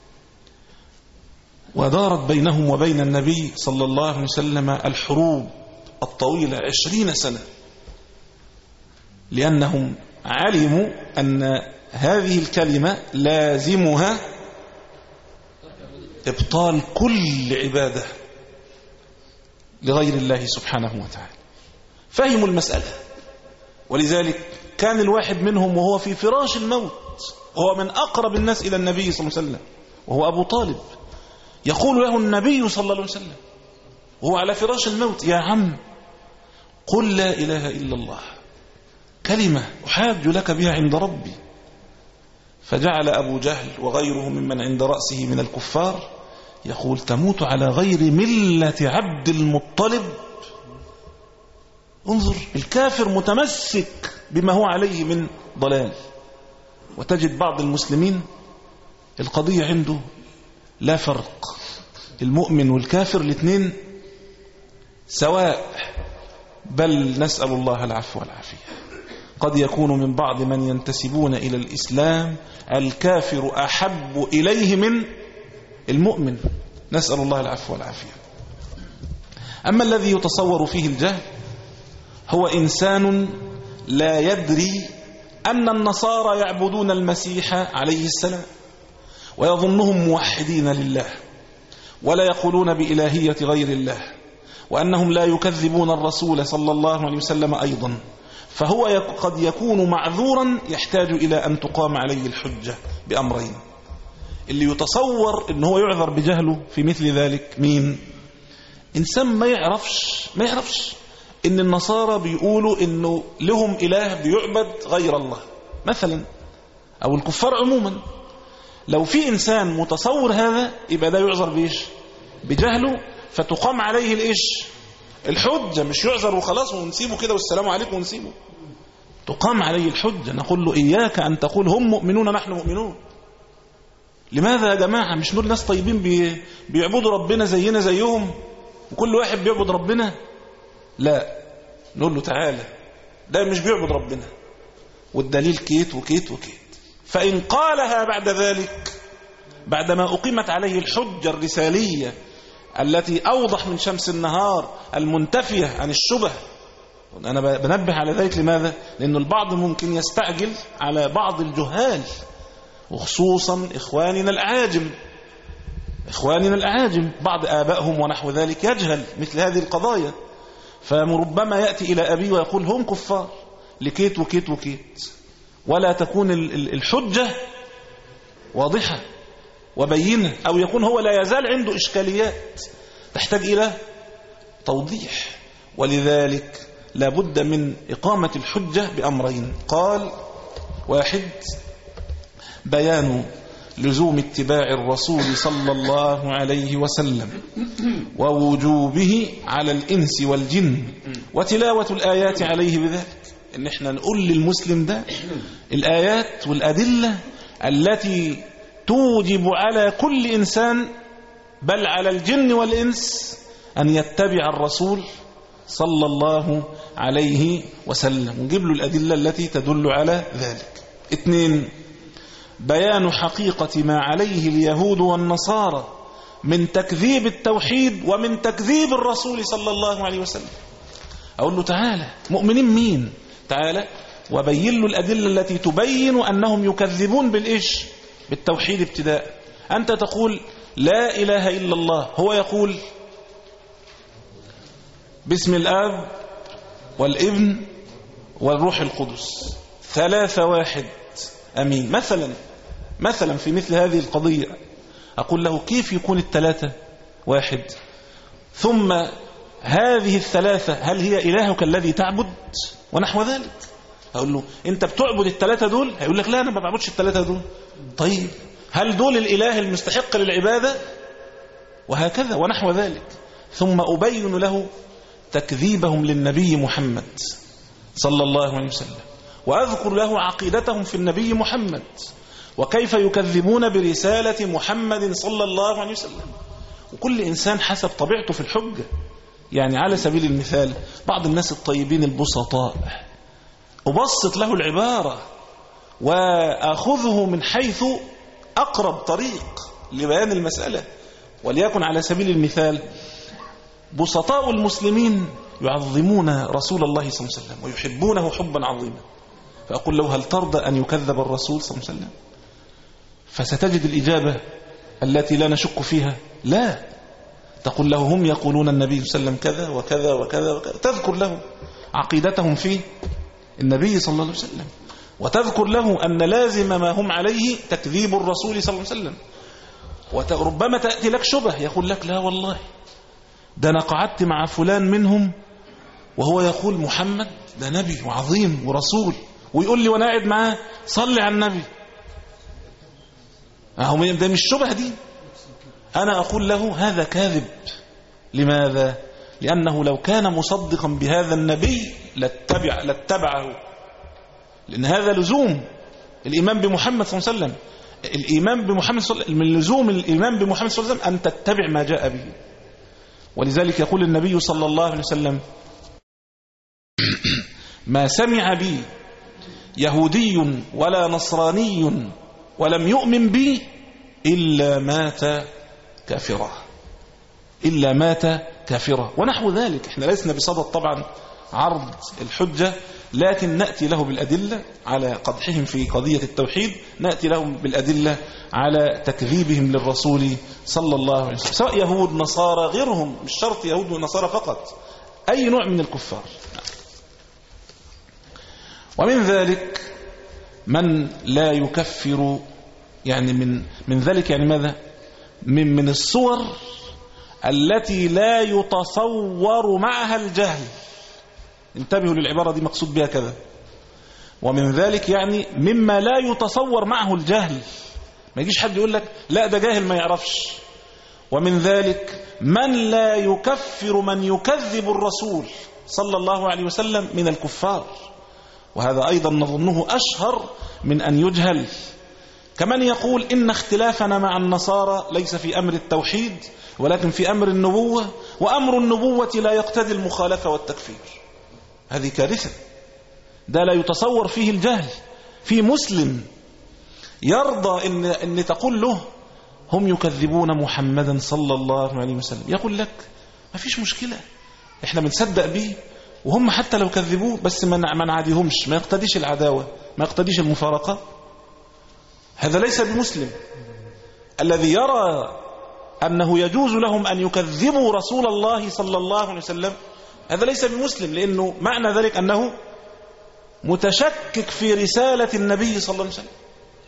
Speaker 3: ودارت بينهم وبين النبي صلى الله عليه وسلم الحروب الطويلة عشرين سنة، لأنهم علموا أن هذه الكلمة لازمها إبطال كل عبادة لغير الله سبحانه وتعالى. فهموا المسألة، ولذلك كان الواحد منهم وهو في فراش الموت، وهو من أقرب الناس إلى النبي صلى الله عليه وسلم وهو أبو طالب، يقول له النبي صلى الله عليه وسلم وهو على فراش الموت: يا عم قل لا إله إلا الله، كلمة أحاج لك بها عند ربي. فجعل أبو جهل وغيره ممن عند رأسه من الكفار يقول: تموت على غير ملة عبد المطلب. انظر، الكافر متمسك بما هو عليه من ضلال. وتجد بعض المسلمين القضية عنده لا فرق، المؤمن والكافر الاثنين سواء، بل نسأل الله العفو والعافية. قد يكون من بعض من ينتسبون إلى الإسلام الكافر أحب إليه من المؤمن، نسأل الله العفو والعافية. أما الذي يتصور فيه الجهل هو إنسان لا يدري أن النصارى يعبدون المسيح عليه السلام ويظنهم موحدين لله، ولا يقولون بإلهية غير الله، وأنهم لا يكذبون الرسول صلى الله عليه وسلم أيضا. فهو قد يكون معذورا يحتاج إلى أن تقام عليه الحجة بأمرين. اللي يتصور أنه هو يعذر بجهله في مثل ذلك مين؟ إنسان ما يعرفش ما يعرفش إن النصارى بيقولوا إنه لهم إله بيعبد غير الله مثلا، أو الكفار عموما. لو في إنسان متصور هذا يبقى ده يعذر بإيش؟ بجهله، فتقام عليه الإيش؟ الحجة. مش يعذر وخلاص ونسيبه كده والسلام عليكم ونسيبه، تقام عليه الحجة. نقول له: إياك أن تقول هم مؤمنون نحن مؤمنون. لماذا يا جماعة؟ مش نقول ناس طيبين بي... بيعبدوا ربنا زينا زيهم وكل واحد بيعبد ربنا؟ لا، نقول له: تعالى، ده مش بيعبد ربنا، والدليل كيت وكيت وكيت. فإن قالها بعد ذلك، بعدما أقيمت عليه الحجة الرسالية التي أوضح من شمس النهار المنتفية عن الشبه. أنا بنبه على ذلك. لماذا؟ لأن البعض ممكن يستعجل على بعض الجهال، وخصوصا إخواننا الأعاجم إخواننا الأعاجم بعض آبائهم ونحو ذلك يجهل مثل هذه القضايا، فربما يأتي إلى أبيه ويقول هم كفار لكيت وكيت وكيت، ولا تكون الحجة واضحة وبينة، أو يكون هو لا يزال عنده إشكاليات تحتاج إلى توضيح. ولذلك لا بد من إقامة الحجة بأمرين. قال: واحد، بيان لزوم اتباع الرسول صلى الله عليه وسلم ووجوبه على الإنس والجن، وتلاوة الآيات عليه بذلك. إن احنا نقول للمسلم ده الآيات والأدلة التي توجب على كل إنسان، بل على الجن والإنس، أن يتبع الرسول صلى الله عليه وسلم، ونجيب له الأدلة التي تدل على ذلك. اثنين، بيان حقيقة ما عليه اليهود والنصارى من تكذيب التوحيد ومن تكذيب الرسول صلى الله عليه وسلم. أقول له: تعالى، مؤمنين مين؟ تعالى وبين له الأدلة التي تبين أنهم يكذبون بالإيش؟ بالتوحيد ابتداء. أنت تقول لا إله إلا الله، هو يقول باسم الآب والابن والروح القدس، ثلاثة واحد أمين. مثلا مثلا في مثل هذه القضية أقول له كيف يكون الثلاثة واحد؟ ثم هذه الثلاثة هل هي إلهك الذي تعبد ونحو ذلك؟ أقول له أنت بتعبد الثلاثة دول؟ هيقول لك لا أنا ما بعبدش الثلاثة دول. طيب هل دول الإله المستحق للعبادة؟ وهكذا ونحو ذلك. ثم أبين له تكذيبهم للنبي محمد صلى الله عليه وسلم، وأذكر له عقيدتهم في النبي محمد وكيف يكذبون برسالة محمد صلى الله عليه وسلم. وكل إنسان حسب طبيعته في الحجة. يعني على سبيل المثال بعض الناس الطيبين البسطاء أبسط له العبارة وأخذه من حيث أقرب طريق لبيان المسألة. وليكن على سبيل المثال بسطاء المسلمين يعظمون رسول الله صلى الله عليه وسلم ويحبونه حبا عظيما، فأقول له هل ترضى أن يكذب الرسول صلى الله عليه وسلم؟ فستجد الإجابة التي لا نشك فيها لا. تقول له هم يقولون النبي صلى الله عليه وسلم كذا وكذا وكذا وكذا، تذكر له عقيدتهم في النبي صلى الله عليه وسلم، وتذكر له أن لازم ما هم عليه تكذيب الرسول صلى الله عليه وسلم. وربما تأتي لك شبه يقول لك لا والله ده أنا قعدت مع فلان منهم وهو يقول محمد ده نبي وعظيم ورسول، ويقول لي وانا قاعد معاه صلي على النبي. أهو ده مش شبه دي. أنا أقول له هذا كاذب. لماذا؟ لأنه لو كان مصدقا بهذا النبي لاتبع لاتبعه، لأن هذا لزوم الإيمان بمحمد صلى الله عليه وسلم. الإيمان بمحمد صلى الله عليه وسلم من لزوم الإيمان بمحمد صلى الله عليه وسلم أن تتبع ما جاء به. ولذلك يقول النبي صلى الله عليه وسلم ما سمع بي يهودي ولا نصراني ولم يؤمن بي إلا مات كافرا، إلا مات كافرا ونحو ذلك. احنا لسنا بصدد طبعا عرض الحجة، لكن نأتي له بالأدلة على قدحهم في قضية التوحيد، نأتي لهم بالأدلة على تكذيبهم للرسول صلى الله عليه وسلم، سواء يهود نصارى غيرهم، مش شرط يهود ونصارى فقط، أي نوع من الكفار. ومن ذلك من لا يكفر، يعني من من ذلك يعني ماذا؟ من من الصور التي لا يتصور معها الجهل. انتبهوا للعبارة دي مقصود بها كذا. ومن ذلك يعني مما لا يتصور معه الجهل، ما يجيش حد يقول لك لا ده جاهل ما يعرفش. ومن ذلك من لا يكفر من يكذب الرسول صلى الله عليه وسلم من الكفار، وهذا أيضا نظنه أشهر من أن يجهل. كمن يقول إن اختلافنا مع النصارى ليس في أمر التوحيد ولكن في أمر النبوة، وأمر النبوة لا يقتضي المخالفة والتكفير. هذه كارثة، ده لا يتصور فيه الجهل. في مسلم يرضى إن, إن تقول له هم يكذبون محمدا صلى الله عليه وسلم، يقول لك ما فيش مشكلة، احنا بنصدق به، وهم حتى لو كذبوه بس ما نعاديهمش، ما يقتديش العداوة، ما يقتديش المفارقة. هذا ليس بمسلم. الذي يرى أنه يجوز لهم أن يكذبوا رسول الله صلى الله عليه وسلم هذا ليس بمسلم، لأنه معنى ذلك أنه متشكك في رسالة النبي صلى الله عليه وسلم،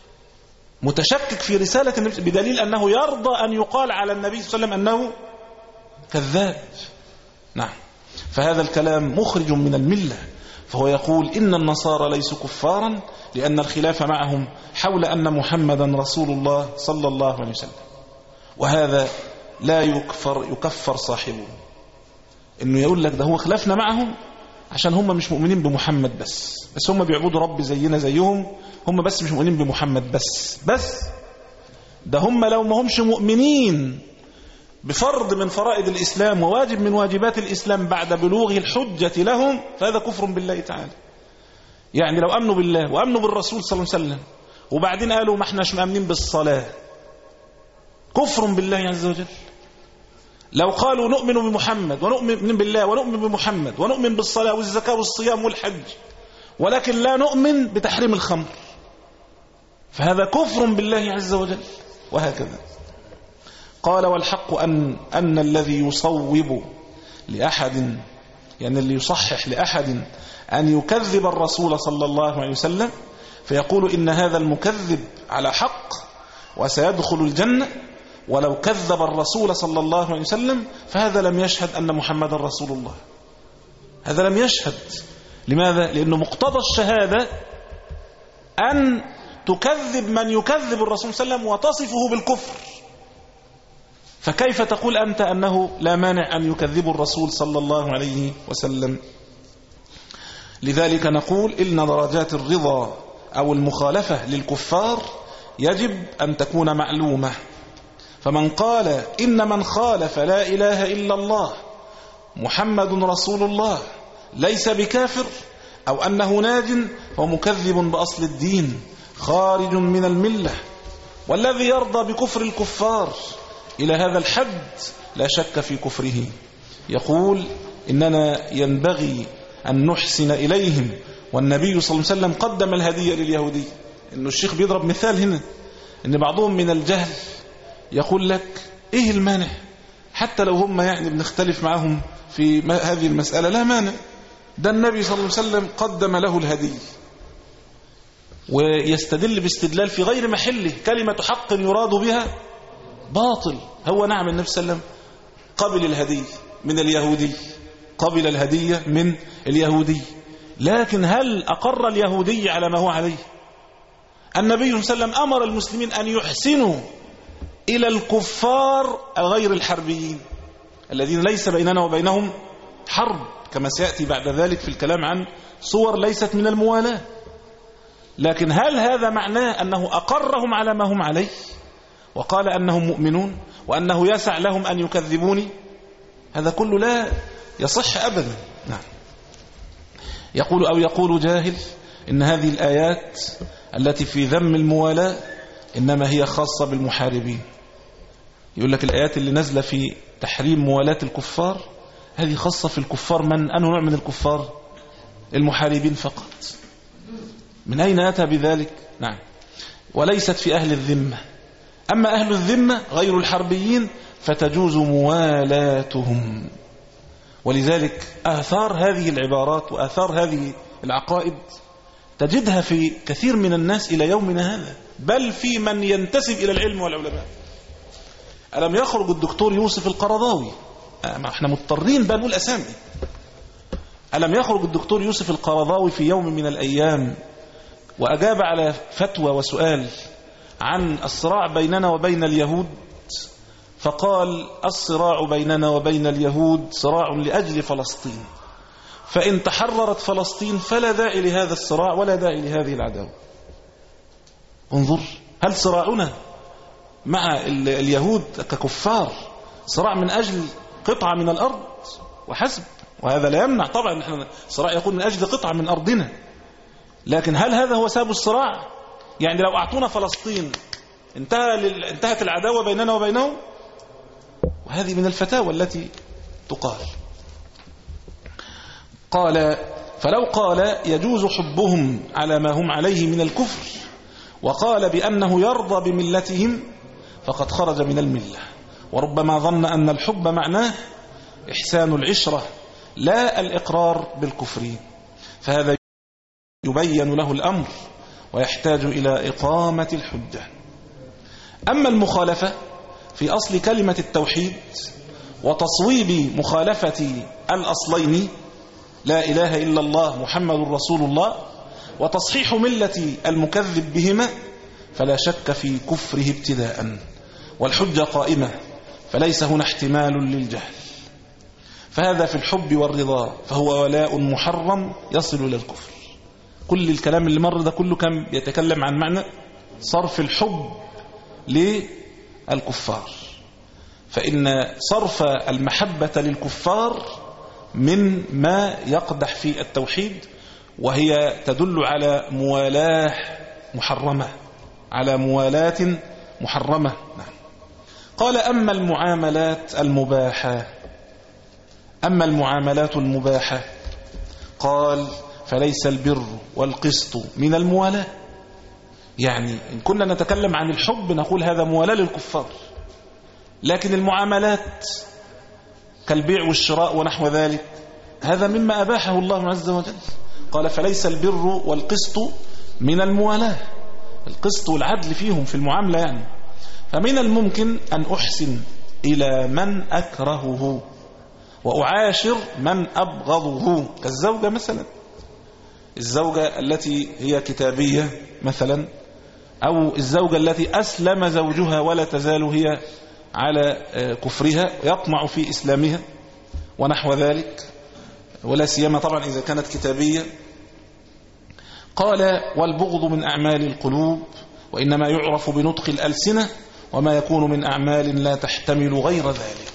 Speaker 3: متشكك في رسالة النبي، بدليل أنه يرضى أن يقال على النبي صلى الله عليه وسلم أنه كذاب. نعم، فهذا الكلام مخرج من الملة. فهو يقول إن النصارى ليسوا كفارا لأن الخلاف معهم حول أن محمدا رسول الله صلى الله عليه وسلم، وهذا لا يكفر يكفر صاحبه. إنه يقول لك ده هو خلافنا معهم عشان هم مش مؤمنين بمحمد بس بس هم بيعبدوا رب زينا زيهم، هم بس مش مؤمنين بمحمد بس بس ده هم لو ما همش مؤمنين بفرض من فرائض الإسلام وواجب من واجبات الإسلام بعد بلوغ الحجة لهم فهذا كفر بالله تعالى. يعني لو أمنوا بالله وأمنوا بالرسول صلى الله عليه وسلم وبعدين قالوا ما احناش مؤمنين بالصلاة، كفر بالله عز وجل. لو قالوا نؤمن بمحمد ونؤمن بالله ونؤمن بمحمد ونؤمن بالصلاة والزكاة والصيام والحج ولكن لا نؤمن بتحريم الخمر، فهذا كفر بالله عز وجل. وهكذا قال والحق أن, أن الذي يصوب لأحد يعني اللي يصحح لأحد أن يكذب الرسول صلى الله عليه وسلم فيقول إن هذا المكذب على حق وسيدخل الجنة، ولو كذب الرسول صلى الله عليه وسلم فهذا لم يشهد أن محمد رسول الله، هذا لم يشهد. لماذا؟ لأنه مقتضى الشهادة أن تكذب من يكذب الرسول صلى الله عليه وسلم وتصفه بالكفر، فكيف تقول أنت أنه لا مانع أن يكذب الرسول صلى الله عليه وسلم؟ لذلك نقول إن درجات الرضا أو المخالفة للكفار يجب أن تكون معلومة. فمن قال إن من خالف لا إله إلا الله محمد رسول الله ليس بكافر أو أنه ناج فهو مكذب بأصل الدين خارج من الملة. والذي يرضى بكفر الكفار إلى هذا الحد لا شك في كفره. يقول إننا ينبغي أن نحسن إليهم، والنبي صلى الله عليه وسلم قدم الهدية لليهودي. إنه الشيخ بيضرب مثال هنا إن بعضهم من الجهل يقول لك إيه المانع حتى لو هم يعني بنختلف معهم في هذه المسألة، لا مانع، ده النبي صلى الله عليه وسلم قدم له الهدية، ويستدل باستدلال في غير محله، كلمة حق يراد بها باطل. هو نعم النبي صلى الله عليه وسلم قبل الهدية من اليهودي، قبل الهدية من اليهودي، لكن هل أقر اليهودي على ما هو عليه؟ النبي صلى الله عليه وسلم أمر المسلمين أن يحسنوا إلى الكفار غير الحربيين الذين ليس بيننا وبينهم حرب، كما سيأتي بعد ذلك في الكلام عن صور ليست من الموالاة. لكن هل هذا معناه أنه أقرهم على ما هم عليه وقال أنهم مؤمنون وأنه يسع لهم أن يكذبوني؟ هذا كله لا يصح أبدا. نعم. يقول أو يقول جاهل إن هذه الآيات التي في ذم الموالاة إنما هي خاصة بالمحاربين. يقول لك الآيات اللي نزل في تحريم موالاة الكفار هذه خاصة في الكفار. من أنه نوع من الكفار؟ المحاربين فقط. من أين أتى بذلك؟ نعم. وليست في أهل الذمة. أما أهل الذمة غير الحربيين فتجوز موالاتهم. ولذلك آثار هذه العبارات وآثار هذه العقائد تجدها في كثير من الناس إلى يومنا هذا، بل في من ينتسب إلى العلم والعلماء. ألم يخرج الدكتور يوسف القرضاوي، احنا مضطرين بقى نقول أسامي، ألم يخرج الدكتور يوسف القرضاوي في يوم من الأيام وأجاب على فتوى وسؤال عن الصراع بيننا وبين اليهود، فقال الصراع بيننا وبين اليهود صراع لأجل فلسطين، فإن تحررت فلسطين فلا داعي لهذا الصراع ولا داعي لهذه العداوة. انظر، هل صراعنا مع اليهود ككفار صراع من أجل قطعة من الأرض وحسب؟ وهذا لا يمنع طبعا نحن الصراع يكون من أجل قطعة من أرضنا، لكن هل هذا هو سبب الصراع؟ يعني لو أعطونا فلسطين انتهى انتهت العداوة بيننا وبينهم؟ وهذه من الفتاوى التي تقال. قال فلو قال يجوز حبهم على ما هم عليه من الكفر وقال بأنه يرضى بملتهم فقد خرج من الملة، وربما ظن أن الحب معناه إحسان العشرة لا الإقرار بالكفر، فهذا يبين له الأمر ويحتاج إلى إقامة الحجة. أما المخالفة في أصل كلمة التوحيد وتصويب مخالفة الأصلين لا إله إلا الله محمد رسول الله وتصحيح ملة المكذب بهما فلا شك في كفره ابتداء، والحجة قائمة، فليس هنا احتمال للجهل. فهذا في الحب والرضا فهو ولاء محرم يصل إلى الكفر. كل الكلام اللي مر ده كله كان يتكلم عن معنى صرف الحب للكفار، فإن صرف المحبة للكفار من ما يقدح في التوحيد، وهي تدل على موالاة محرمة، على موالاة محرمة. نعم. قال أما المعاملات المباحة، أما المعاملات المباحة قال فليس البر والقسط من الموالاة. يعني إن كنا نتكلم عن الحب نقول هذا موالاة للكفار، لكن المعاملات كالبيع والشراء ونحو ذلك هذا مما أباحه الله عز وجل. قال فليس البر والقسط من الموالاة، القسط والعدل فيهم في المعاملة يعني. فمن الممكن أن أحسن إلى من أكرهه وأعاشر من أبغضه، كالزوجة مثلا، الزوجة التي هي كتابية مثلا، أو الزوجة التي أسلم زوجها ولا تزال هي على كفرها يطمع في إسلامها ونحو ذلك، ولا سيما طبعا إذا كانت كتابية. قال والبغض من أعمال القلوب وإنما يعرف بنطق الألسنة وما يكون من أعمال لا تحتمل غير ذلك.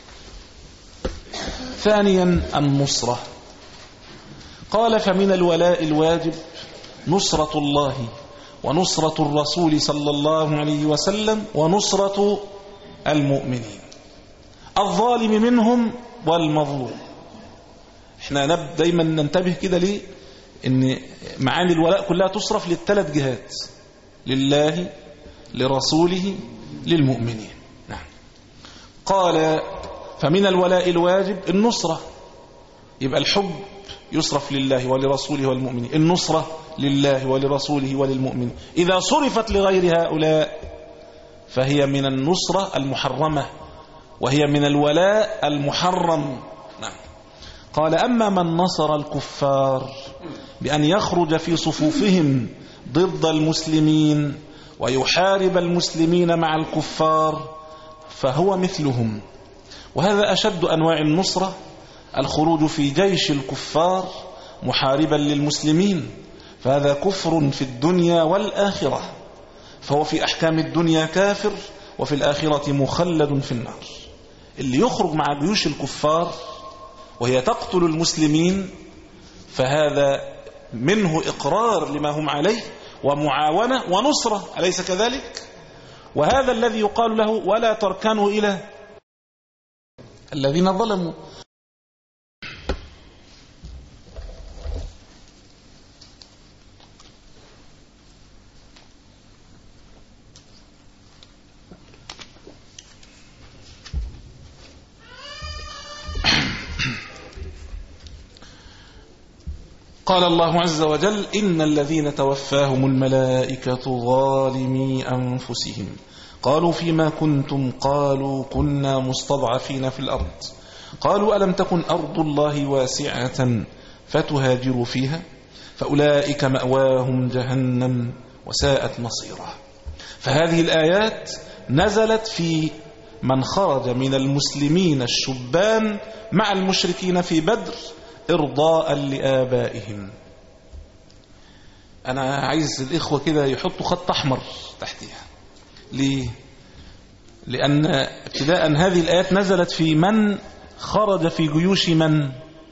Speaker 3: ثانيا النصرة. قال فمن الولاء الواجب نصرة الله ونصرة الرسول صلى الله عليه وسلم ونصرة المؤمنين، الظالم منهم والمظلوم. احنا دايما ننتبه كده ليه ان معاني الولاء كلها تصرف للثلاث جهات، لله لرسوله للمؤمنين. نعم. قال فمن الولاء الواجب النصرة، يبقى الحب يصرف لله ولرسوله والمؤمنين، النصرة لله ولرسوله وللمؤمنين. إذا صرفت لغير هؤلاء فهي من النصرة المحرمة وهي من الولاء المحرم. نعم. قال أما من نصر الكفار بأن يخرج في صفوفهم ضد المسلمين ويحارب المسلمين مع الكفار فهو مثلهم، وهذا أشد أنواع النصرة، الخروج في جيش الكفار محاربا للمسلمين، فهذا كفر في الدنيا والآخرة، فهو في أحكام الدنيا كافر وفي الآخرة مخلد في النار. اللي يخرج مع جيوش الكفار وهي تقتل المسلمين فهذا منه إقرار لما هم عليه ومعاونة ونصرة، أليس كذلك؟ وهذا الذي يقال له ولا تركنوا إلى الذين ظلموا. قال الله عز وجل إن الذين توفاهم الملائكة ظالمي أنفسهم قالوا فيما كنتم قالوا كنا مستضعفين في الأرض قالوا ألم تكن أرض الله واسعة فتهاجروا فيها فأولئك مأواهم جهنم وساءت مصيرا. فهذه الآيات نزلت في من خرج من المسلمين الشبان مع المشركين في بدر إرضاء لآبائهم. أنا عايز الإخوة كده يحطوا خط أحمر تحتها. ليه؟ لأن ابتداء هذه الآيات نزلت في من خرج في جيوش من؟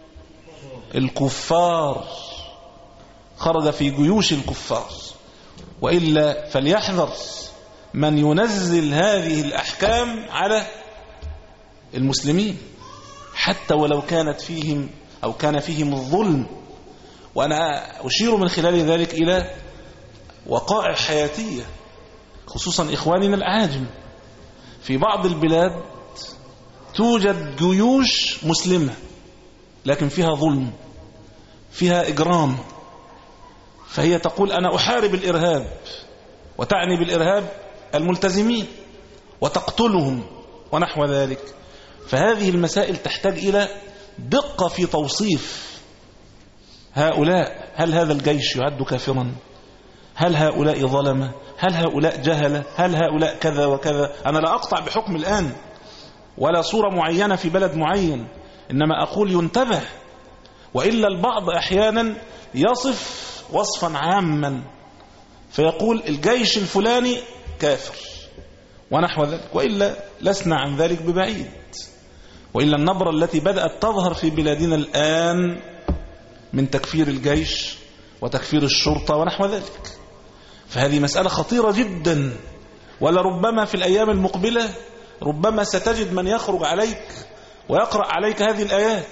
Speaker 3: الكفار، خرج في جيوش الكفار، وإلا فليحذر من ينزل هذه الأحكام على المسلمين حتى ولو كانت فيهم أو كان فيهم الظلم. وأنا أشير من خلال ذلك إلى وقائع حياتية، خصوصا إخواننا الأعاجم. في بعض البلاد توجد جيوش مسلمة لكن فيها ظلم، فيها إجرام، فهي تقول أنا أحارب الإرهاب، وتعني بالإرهاب الملتزمين وتقتلهم ونحو ذلك. فهذه المسائل تحتاج إلى دقة في توصيف هؤلاء. هل هذا الجيش يعد كافرا؟ هل هؤلاء ظلمة؟ هل هؤلاء جهلة؟ هل هؤلاء كذا وكذا؟ أنا لا أقطع بحكم الآن ولا صورة معينة في بلد معين، إنما أقول ينتبه، وإلا البعض أحيانا يصف وصفا عاما فيقول الجيش الفلاني كافر ونحو ذلك، وإلا لسنا عن ذلك ببعيد. وإلا النبرة التي بدأت تظهر في بلادنا الآن من تكفير الجيش وتكفير الشرطة ونحو ذلك، فهذه مسألة خطيرة جدا. ولربما في الأيام المقبلة ربما ستجد من يخرج عليك ويقرأ عليك هذه الآيات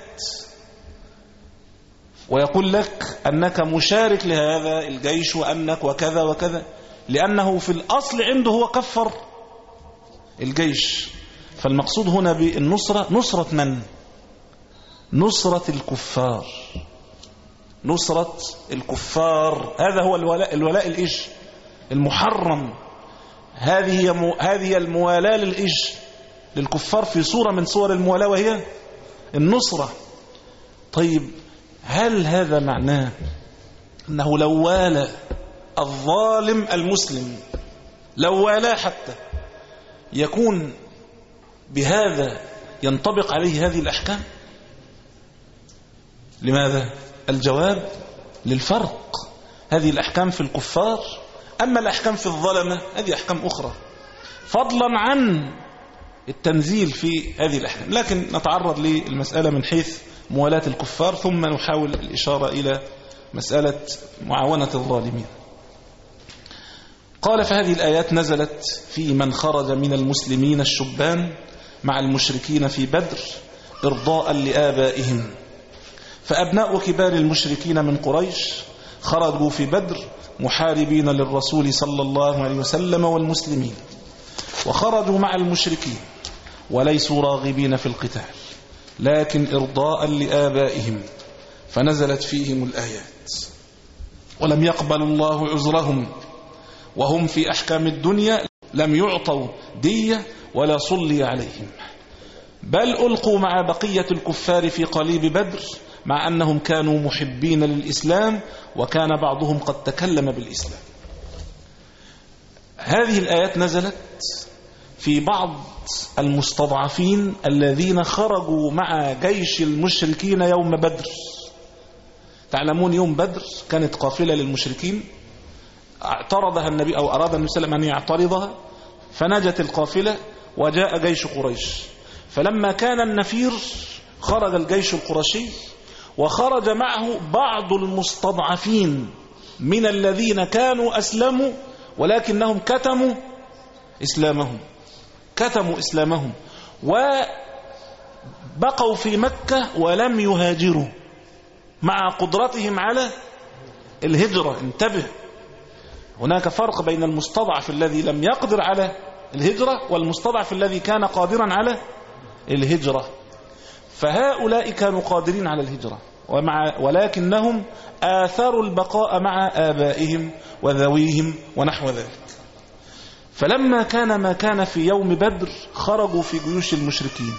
Speaker 3: ويقول لك أنك مشارك لهذا الجيش وأنك وكذا وكذا، لأنه في الأصل عنده هو كفر الجيش. فالمقصود هنا بالنصرة نصرة من؟ نصرة الكفار، نصرة الكفار، هذا هو الولاء، الولاء الإيش المحرم. هذه هذه الموالاة للإيش للكفار في صورة من صور الموالاة وهي النصرة. طيب هل هذا معناه أنه لو والى الظالم المسلم، لو والاه حتى، يكون بهذا ينطبق عليه هذه الأحكام؟ لماذا؟ الجواب للفرق. هذه الأحكام في الكفار، أما الأحكام في الظلمة هذه أحكام أخرى، فضلا عن التنزيل في هذه الأحكام. لكن نتعرض للمسألة من حيث موالاة الكفار، ثم نحاول الإشارة إلى مسألة معاونة الظالمين. قال: فهذه الآيات نزلت في من خرج من المسلمين الشبان مع المشركين في بدر إرضاء لآبائهم، فأبناء كبار المشركين من قريش خرجوا في بدر محاربين للرسول صلى الله عليه وسلم والمسلمين، وخرجوا مع المشركين وليسوا راغبين في القتال، لكن إرضاء لآبائهم، فنزلت فيهم الآيات: ولم يقبل الله عذرهم وهم في أحكام الدنيا لم يعطوا دية ولا صلي عليهم، بل ألقوا مع بقية الكفار في قليب بدر، مع أنهم كانوا محبين للإسلام وكان بعضهم قد تكلم بالإسلام. هذه الآيات نزلت في بعض المستضعفين الذين خرجوا مع جيش المشركين يوم بدر. تعلمون يوم بدر كانت قافلة للمشركين اعترضها النبي، أو أراد النبي صلى الله عليه وسلم أن يعترضها، فنجت القافلة وجاء جيش قريش. فلما كان النفير خرج الجيش القرشي، وخرج معه بعض المستضعفين من الذين كانوا أسلموا ولكنهم كتموا إسلامهم كتموا إسلامهم وبقوا في مكة ولم يهاجروا مع قدرتهم على الهجرة. انتبه، هناك فرق بين المستضعف الذي لم يقدر على الهجرة والمستضعف الذي كان قادرا على الهجرة. فهؤلاء كانوا قادرين على الهجرة ومع ولكنهم آثروا البقاء مع آبائهم وذويهم ونحو ذلك. فلما كان ما كان في يوم بدر خرجوا في جيوش المشركين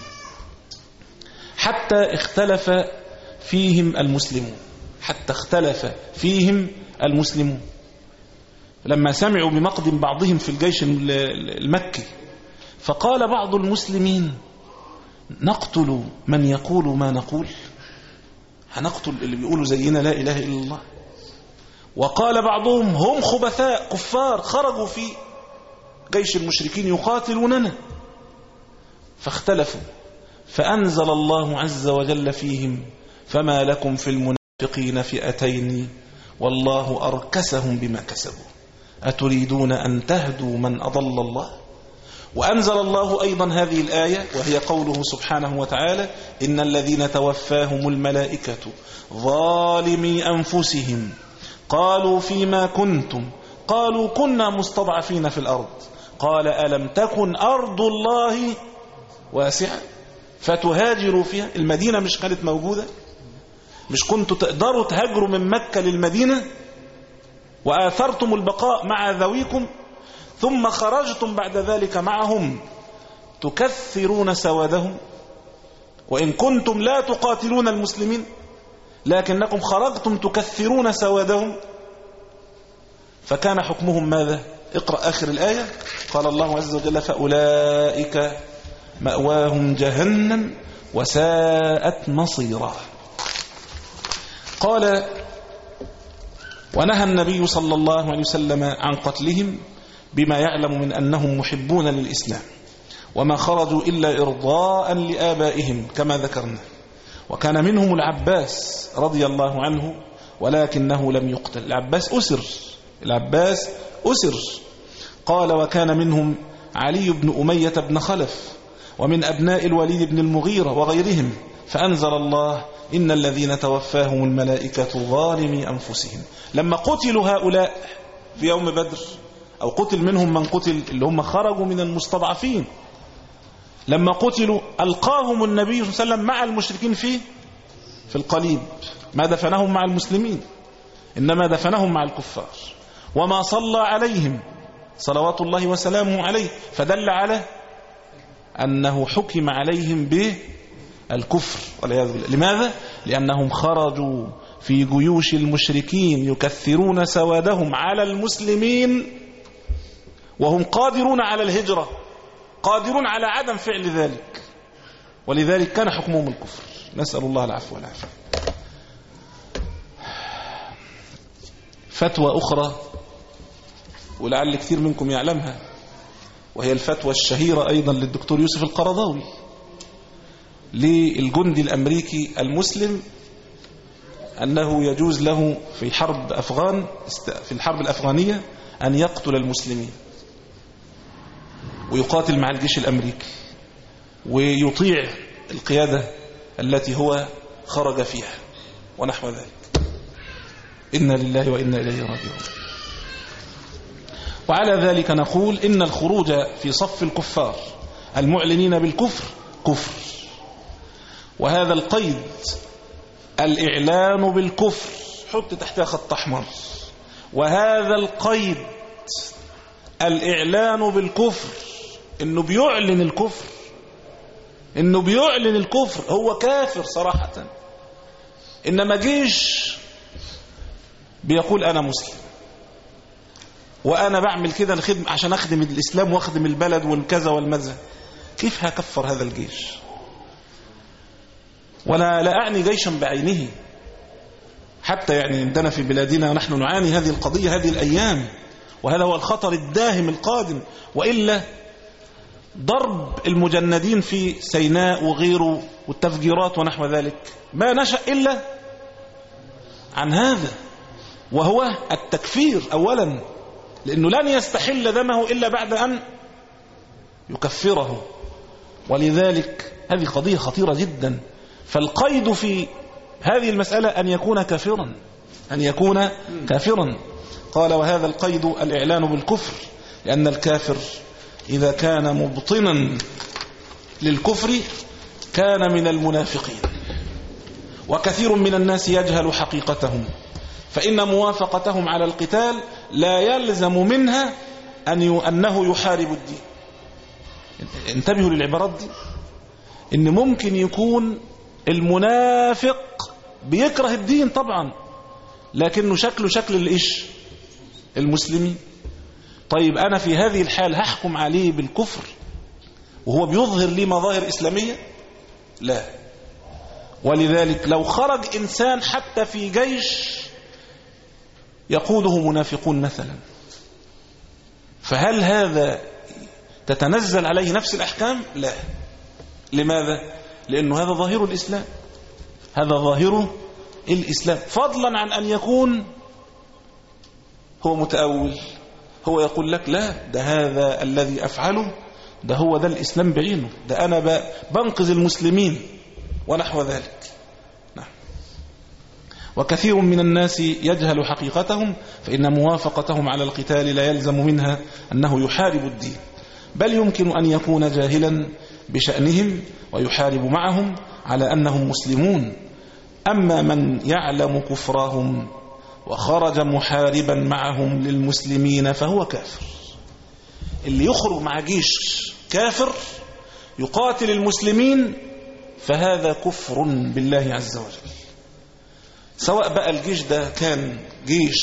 Speaker 3: حتى اختلف فيهم المسلمون حتى اختلف فيهم المسلمون لما سمعوا بمقدم بعضهم في الجيش المكي، فقال بعض المسلمين: نقتل من يقول ما نقول، هنقتل اللي بيقولوا زينا لا إله إلا الله. وقال بعضهم: هم خبثاء كفار خرجوا في جيش المشركين يقاتلوننا. فاختلفوا، فأنزل الله عز وجل فيهم: فما لكم في المنافقين فئتين والله أركسهم بما كسبوا أتريدون أن تهدوا من أضل الله. وأنزل الله أيضا هذه الآية وهي قوله سبحانه وتعالى: إن الذين توفاهم الملائكة ظالمي أنفسهم قالوا فيما كنتم قالوا كنا مستضعفين في الأرض قال ألم تكن أرض الله واسعة فتهاجروا فيها. المدينة مش كانت موجودة؟ مش كنتوا تقدروا تهاجروا من مكة للمدينة وآثرتم البقاء مع ذويكم، ثم خرجتم بعد ذلك معهم تكثرون سوادهم، وإن كنتم لا تقاتلون المسلمين لكنكم خرجتم تكثرون سوادهم. فكان حكمهم ماذا؟ اقرأ آخر الآية. قال الله عز وجل: فأولئك مأواهم جهنم وساءت مصيرا. قال: ونهى النبي صلى الله عليه وسلم عن قتلهم بما يعلم من أنهم محبون للإسلام، وما خرجوا إلا إرضاء لآبائهم كما ذكرنا. وكان منهم العباس رضي الله عنه ولكنه لم يقتل. العباس أسر العباس أسر قال: وكان منهم علي بن أمية بن خلف ومن أبناء الوليد بن المغيرة وغيرهم، فأنزل الله: إن الذين توفاهم الملائكة ظالمي أنفسهم. لما قتلوا هؤلاء في يوم بدر، أو قتل منهم من قتل اللي هم خرجوا من المستضعفين، لما قتلوا ألقاهم النبي صلى الله عليه وسلم مع المشركين في في القليب، ما دفنهم مع المسلمين، إنما دفنهم مع الكفار، وما صلى عليهم صلوات الله وسلامه عليه، فدل على أنه حكم عليهم بالكفر والعياذ بالله. لماذا؟ لأنهم خرجوا في جيوش المشركين يكثرون سوادهم على المسلمين وهم قادرون على الهجرة، قادرون على عدم فعل ذلك، ولذلك كان حكمهم الكفر. نسأل الله العفو والعافية. فتوى أخرى ولعل كثير منكم يعلمها، وهي الفتوى الشهيرة أيضا للدكتور يوسف القرضاوي للجندي الأمريكي المسلم، أنه يجوز له في حرب أفغان في الحرب الأفغانية أن يقتل المسلمين ويقاتل مع الجيش الأمريكي ويطيع القيادة التي هو خرج فيها ونحو ذلك. إنا لله وإنا إليه راجعون. وعلى ذلك نقول إن الخروج في صف الكفار المعلنين بالكفر كفر، وهذا القيد الإعلان بالكفر حط تحتها خط أحمر، وهذا القيد الإعلان بالكفر إنه بيعلن الكفر، إنه بيعلن الكفر، هو كافر صراحة، إنما جيش بيقول أنا مسلم وأنا بعمل كده الخدمة عشان أخدم الإسلام وأخدم البلد والكذا والمذا، كيف هكفر هذا الجيش؟ ولا لا أعني جيشا بعينه، حتى يعني عندنا في بلادنا نحن نعاني هذه القضية هذه الأيام، وهذا هو الخطر الداهم القادم. وإلا ضرب المجندين في سيناء وغيره والتفجيرات ونحو ذلك ما نشأ إلا عن هذا، وهو التكفير أولا، لأنه لن يستحل دمه إلا بعد أن يكفره. ولذلك هذه قضية خطيرة جدا. فالقيد في هذه المسألة أن يكون كافرا، أن يكون كافرا. قال وهذا القيد الإعلان بالكفر، لأن الكافر إذا كان مبطنا للكفر كان من المنافقين، وكثير من الناس يجهل حقيقتهم، فإن موافقتهم على القتال لا يلزم منها أن أنه يحارب الدين. انتبهوا للعبارات دي، إن ممكن يكون المنافق بيكره الدين طبعا، لكنه شكله شكل الإيش المسلمين. طيب أنا في هذه الحال هحكم عليه بالكفر وهو بيظهر لي مظاهر إسلامية؟ لا. ولذلك لو خرج إنسان حتى في جيش يقوده منافقون مثلا، فهل هذا تتنزل عليه نفس الأحكام؟ لا. لماذا؟ لأنه هذا ظاهر الإسلام، هذا ظاهر الإسلام، فضلا عن أن يكون هو متأول، هو يقول لك لا، ده هذا الذي أفعله ده هو ده الإسلام بعينه، ده أنا بنقذ المسلمين ونحو ذلك. نعم. وكثير من الناس يجهل حقيقتهم، فإن موافقتهم على القتال لا يلزم منها أنه يحارب الدين، بل يمكن أن يكون جاهلا بشأنهم ويحارب معهم على أنهم مسلمون. أما من يعلم كفرهم وخرج محاربا معهم للمسلمين فهو كافر. اللي يخرج مع جيش كافر يقاتل المسلمين فهذا كفر بالله عز وجل، سواء بقى الجيش ده كان جيش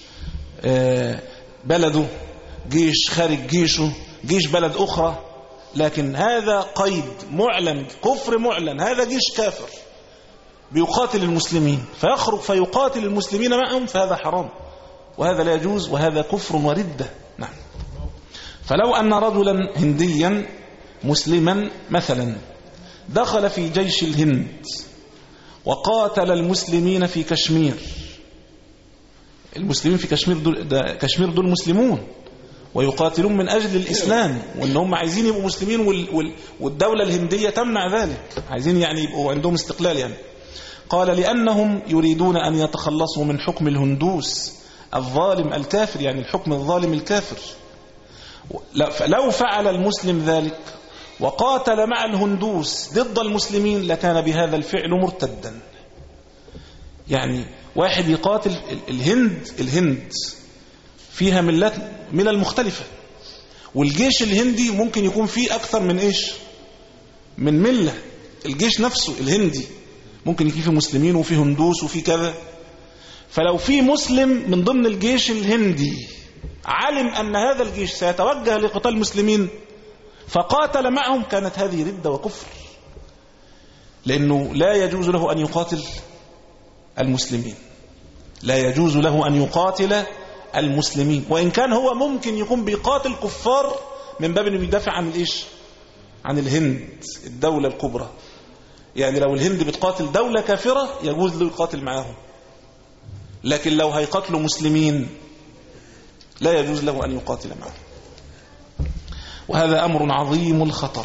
Speaker 3: بلده، جيش خارج جيشه، جيش بلد أخرى، لكن هذا قيد معلن، كفر معلن، هذا جيش كافر بيقاتل المسلمين فيخرج فيقاتل المسلمين معهم، فهذا حرام وهذا لا يجوز وهذا كفر وردة. نعم. فلو أن رجلا هنديا مسلما مثلا دخل في جيش الهند وقاتل المسلمين في كشمير، المسلمين في كشمير دول, ده كشمير دول مسلمون ويقاتلون من أجل الإسلام، وإن هم عايزين يبقوا مسلمين والدولة الهندية تمنع ذلك، عايزين يعني يبقوا عندهم استقلال يعني. قال لأنهم يريدون أن يتخلصوا من حكم الهندوس الظالم الكافر، يعني الحكم الظالم الكافر. لو فعل المسلم ذلك وقاتل مع الهندوس ضد المسلمين لكان بهذا الفعل مرتدا، يعني واحد يقاتل الهند الهند فيها ملات ملل مختلفة، والجيش الهندي ممكن يكون فيه أكثر من إيش من ملة. الجيش نفسه الهندي ممكن يكون فيه مسلمين وفيه هندوس وفيه كذا. فلو في مسلم من ضمن الجيش الهندي علم أن هذا الجيش سيتوجه لقتال المسلمين فقاتل معهم، كانت هذه ردة وكفر، لأنه لا يجوز له أن يقاتل المسلمين، لا يجوز له أن يقاتل المسلمين، وإن كان هو ممكن يكون بيقاتل كفار من باب أنه يدافع عن الإيش عن الهند الدولة الكبرى. يعني لو الهند بتقاتل دولة كافرة يجوز له يقاتل معهم، لكن لو هيقاتلوا مسلمين لا يجوز له أن يقاتل معهم. وهذا أمر عظيم الخطر،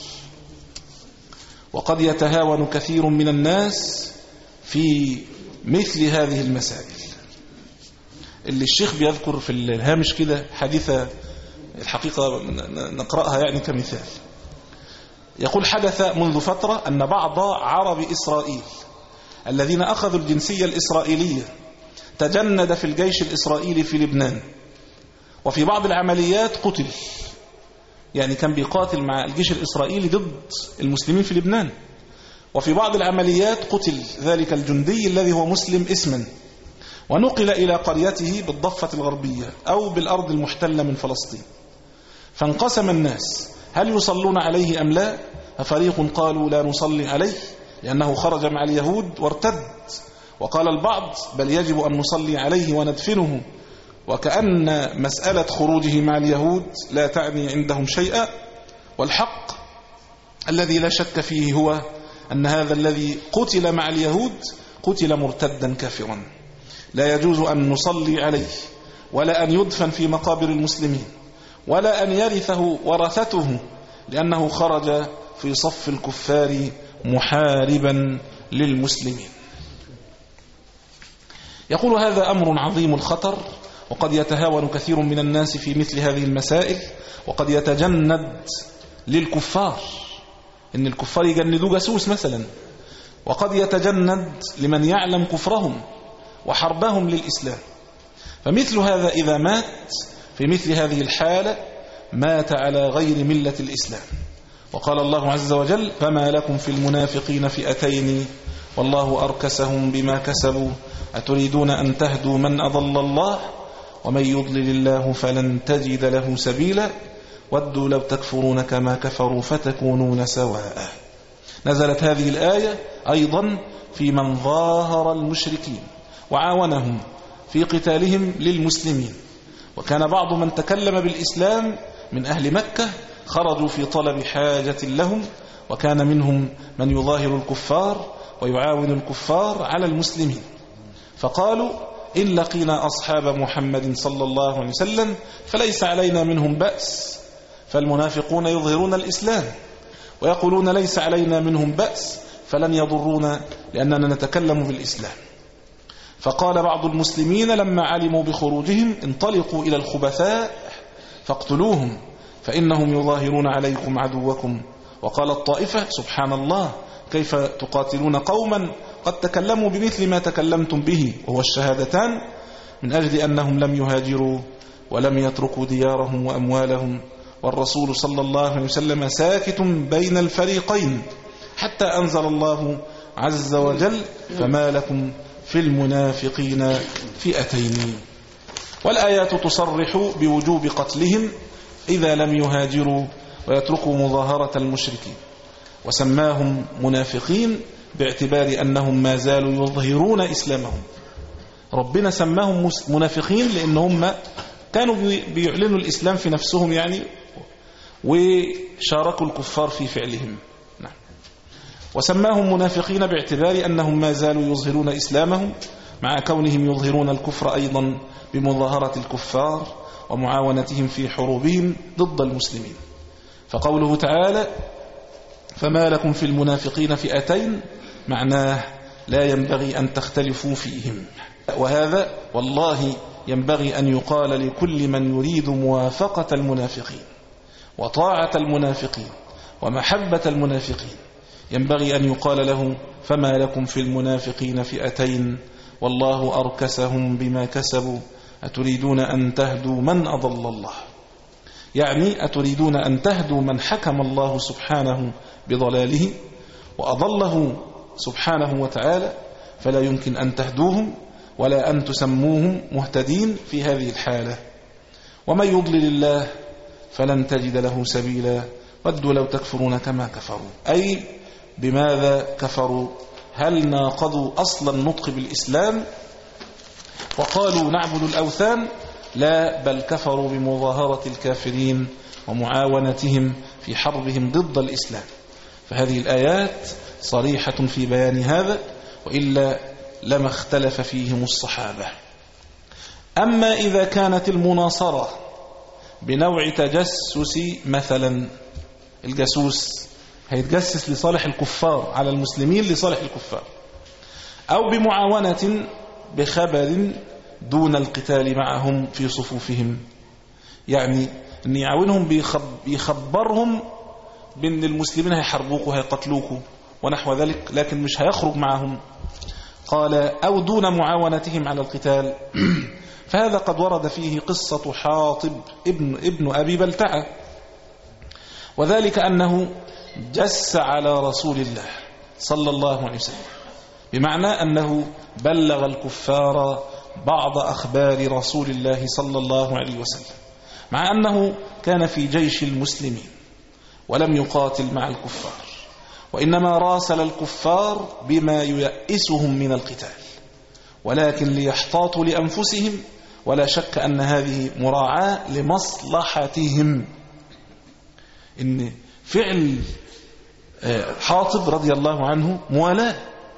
Speaker 3: وقد يتهاون كثير من الناس في مثل هذه المسائل. اللي الشيخ بيذكر في الهامش كده حديثة الحقيقة نقرأها يعني كمثال. يقول: حدث منذ فترة أن بعض عرب إسرائيل الذين أخذوا الجنسية الإسرائيلية تجند في الجيش الإسرائيلي في لبنان، وفي بعض العمليات قتل، يعني كان بيقاتل مع الجيش الإسرائيلي ضد المسلمين في لبنان، وفي بعض العمليات قتل ذلك الجندي الذي هو مسلم اسما، ونقل إلى قريته بالضفة الغربية أو بالأرض المحتلة من فلسطين. فانقسم الناس هل يصلون عليه أم لا؟ ففريق قالوا لا نصلي عليه لأنه خرج مع اليهود وارتد، وقال البعض بل يجب أن نصلي عليه وندفنه، وكأن مسألة خروجه مع اليهود لا تعني عندهم شيئا. والحق الذي لا شك فيه هو أن هذا الذي قتل مع اليهود قتل مرتدا كافرا، لا يجوز أن نصلي عليه ولا أن يدفن في مقابر المسلمين ولا أن يرثه ورثته، لأنه خرج في صف الكفار محاربا للمسلمين. يقول: هذا أمر عظيم الخطر، وقد يتهاون كثير من الناس في مثل هذه المسائل، وقد يتجند للكفار، إن الكفار يجندوا جاسوس مثلا، وقد يتجند لمن يعلم كفرهم وحربهم للإسلام. فمثل هذا إذا مات في مثل هذه الحالة مات على غير ملة الإسلام. وقال الله عز وجل: فما لكم في المنافقين فئتين والله أركسهم بما كسبوا أتريدون أن تهدوا من أضل الله ومن يضلل الله فلن تجد له سبيلا ودوا لو تكفرون كما كفروا فتكونون سواء. نزلت هذه الآية أيضا في من ظاهر المشركين وعاونهم في قتالهم للمسلمين. وكان بعض من تكلم بالإسلام من أهل مكة خرجوا في طلب حاجة لهم، وكان منهم من يظاهر الكفار ويعاون الكفار على المسلمين، فقالوا: إن لقينا أصحاب محمد صلى الله عليه وسلم فليس علينا منهم بأس. فالمنافقون يظهرون الإسلام ويقولون ليس علينا منهم بأس فلن يضرونا لأننا نتكلم بالإسلام. فقال بعض المسلمين لما علموا بخروجهم: انطلقوا إلى الخبثاء فاقتلوهم فإنهم يظاهرون عليكم عدوكم. وقال الطائفة: سبحان الله، كيف تقاتلون قوما قد تكلموا بمثل ما تكلمتم به وهو الشهادتان، من أجل أنهم لم يهاجروا ولم يتركوا ديارهم وأموالهم، والرسول صلى الله عليه وسلم ساكت بين الفريقين حتى أنزل الله عز وجل: فما لكم في المنافقين فئتين. والآيات تصرح بوجوب قتلهم إذا لم يهاجروا ويتركوا مظاهرة المشركين، وسماهم منافقين باعتبار أنهم ما زالوا يظهرون إسلامهم. ربنا سماهم منافقين لأنهم كانوا بيعلنوا الإسلام في نفسهم يعني، وشاركوا الكفار في فعلهم. نعم. وسماهم منافقين باعتبار أنهم ما زالوا يظهرون إسلامهم مع كونهم يظهرون الكفر أيضا بمظاهرة الكفار ومعاونتهم في حروبهم ضد المسلمين. فقوله تعالى: فما لكم في المنافقين فئتين، معناه لا ينبغي أن تختلفوا فيهم. وهذا والله ينبغي أن يقال لكل من يريد موافقة المنافقين وطاعة المنافقين ومحبة المنافقين. ينبغي أن يقال له فما لكم في المنافقين فئتين والله أركسهم بما كسبوا أتريدون أن تهدوا من أضل الله، يعني أتريدون أن تهدوا من حكم الله سبحانه بضلاله وأضله سبحانه وتعالى، فلا يمكن أن تهدوهم ولا أن تسموهم مهتدين في هذه الحالة. ومن يضلل الله فلن تجد له سبيلا ودوا لو تكفرون كما كفروا، أي بماذا كفروا؟ هل ناقضوا أصل النطق بالإسلام وقالوا نعبد الأوثان؟ لا، بل كفروا بمظاهرة الكافرين ومعاونتهم في حربهم ضد الإسلام. فهذه الآيات صريحة في بيان هذا، وإلا لما اختلف فيهم الصحابة. أما إذا كانت المناصرة بنوع تجسس، مثلا الجاسوس هيتجسس لصالح الكفار على المسلمين لصالح الكفار، أو بمعاونة بخبر دون القتال معهم في صفوفهم، يعني أن يعاونهم بيخبرهم بأن المسلمين هيحاربوك وهيقتلوك ونحو ذلك، لكن مش هيخرج معهم. قال أو دون معاونتهم على القتال، فهذا قد ورد فيه قصة حاطب ابن, ابن أبي بلتعة، وذلك أنه جس على رسول الله صلى الله عليه وسلم، بمعنى أنه بلغ الكفار بعض أخبار رسول الله صلى الله عليه وسلم، مع أنه كان في جيش المسلمين ولم يقاتل مع الكفار، وإنما راسل الكفار بما ييئسهم من القتال، ولكن ليحتاطوا لأنفسهم، ولا شك أن هذه مراعاة لمصلحتهم. إن فعل حاطب رضي الله عنه موالاة،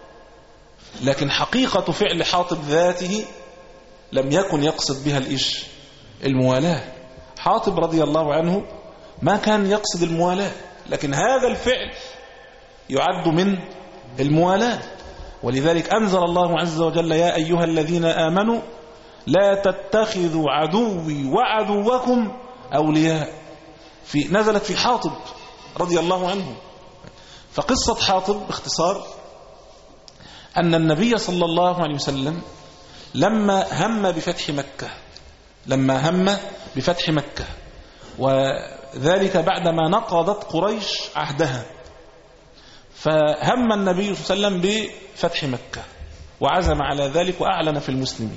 Speaker 3: لكن حقيقة فعل حاطب ذاته لم يكن يقصد بها الإيش الموالاة. حاطب رضي الله عنه ما كان يقصد الموالاة، لكن هذا الفعل يعد من الموالاة، ولذلك أنزل الله عز وجل يا أيها الذين آمنوا لا تتخذوا عدوي وعدوكم أولياء، في نزلت في حاطب رضي الله عنه. فقصة حاطب باختصار أن النبي صلى الله عليه وسلم لما هم بفتح مكة لما هم بفتح مكة وذلك بعدما نقضت قريش عهدها، فهم النبي صلى الله عليه وسلم بفتح مكة وعزم على ذلك وأعلن في المسلمين،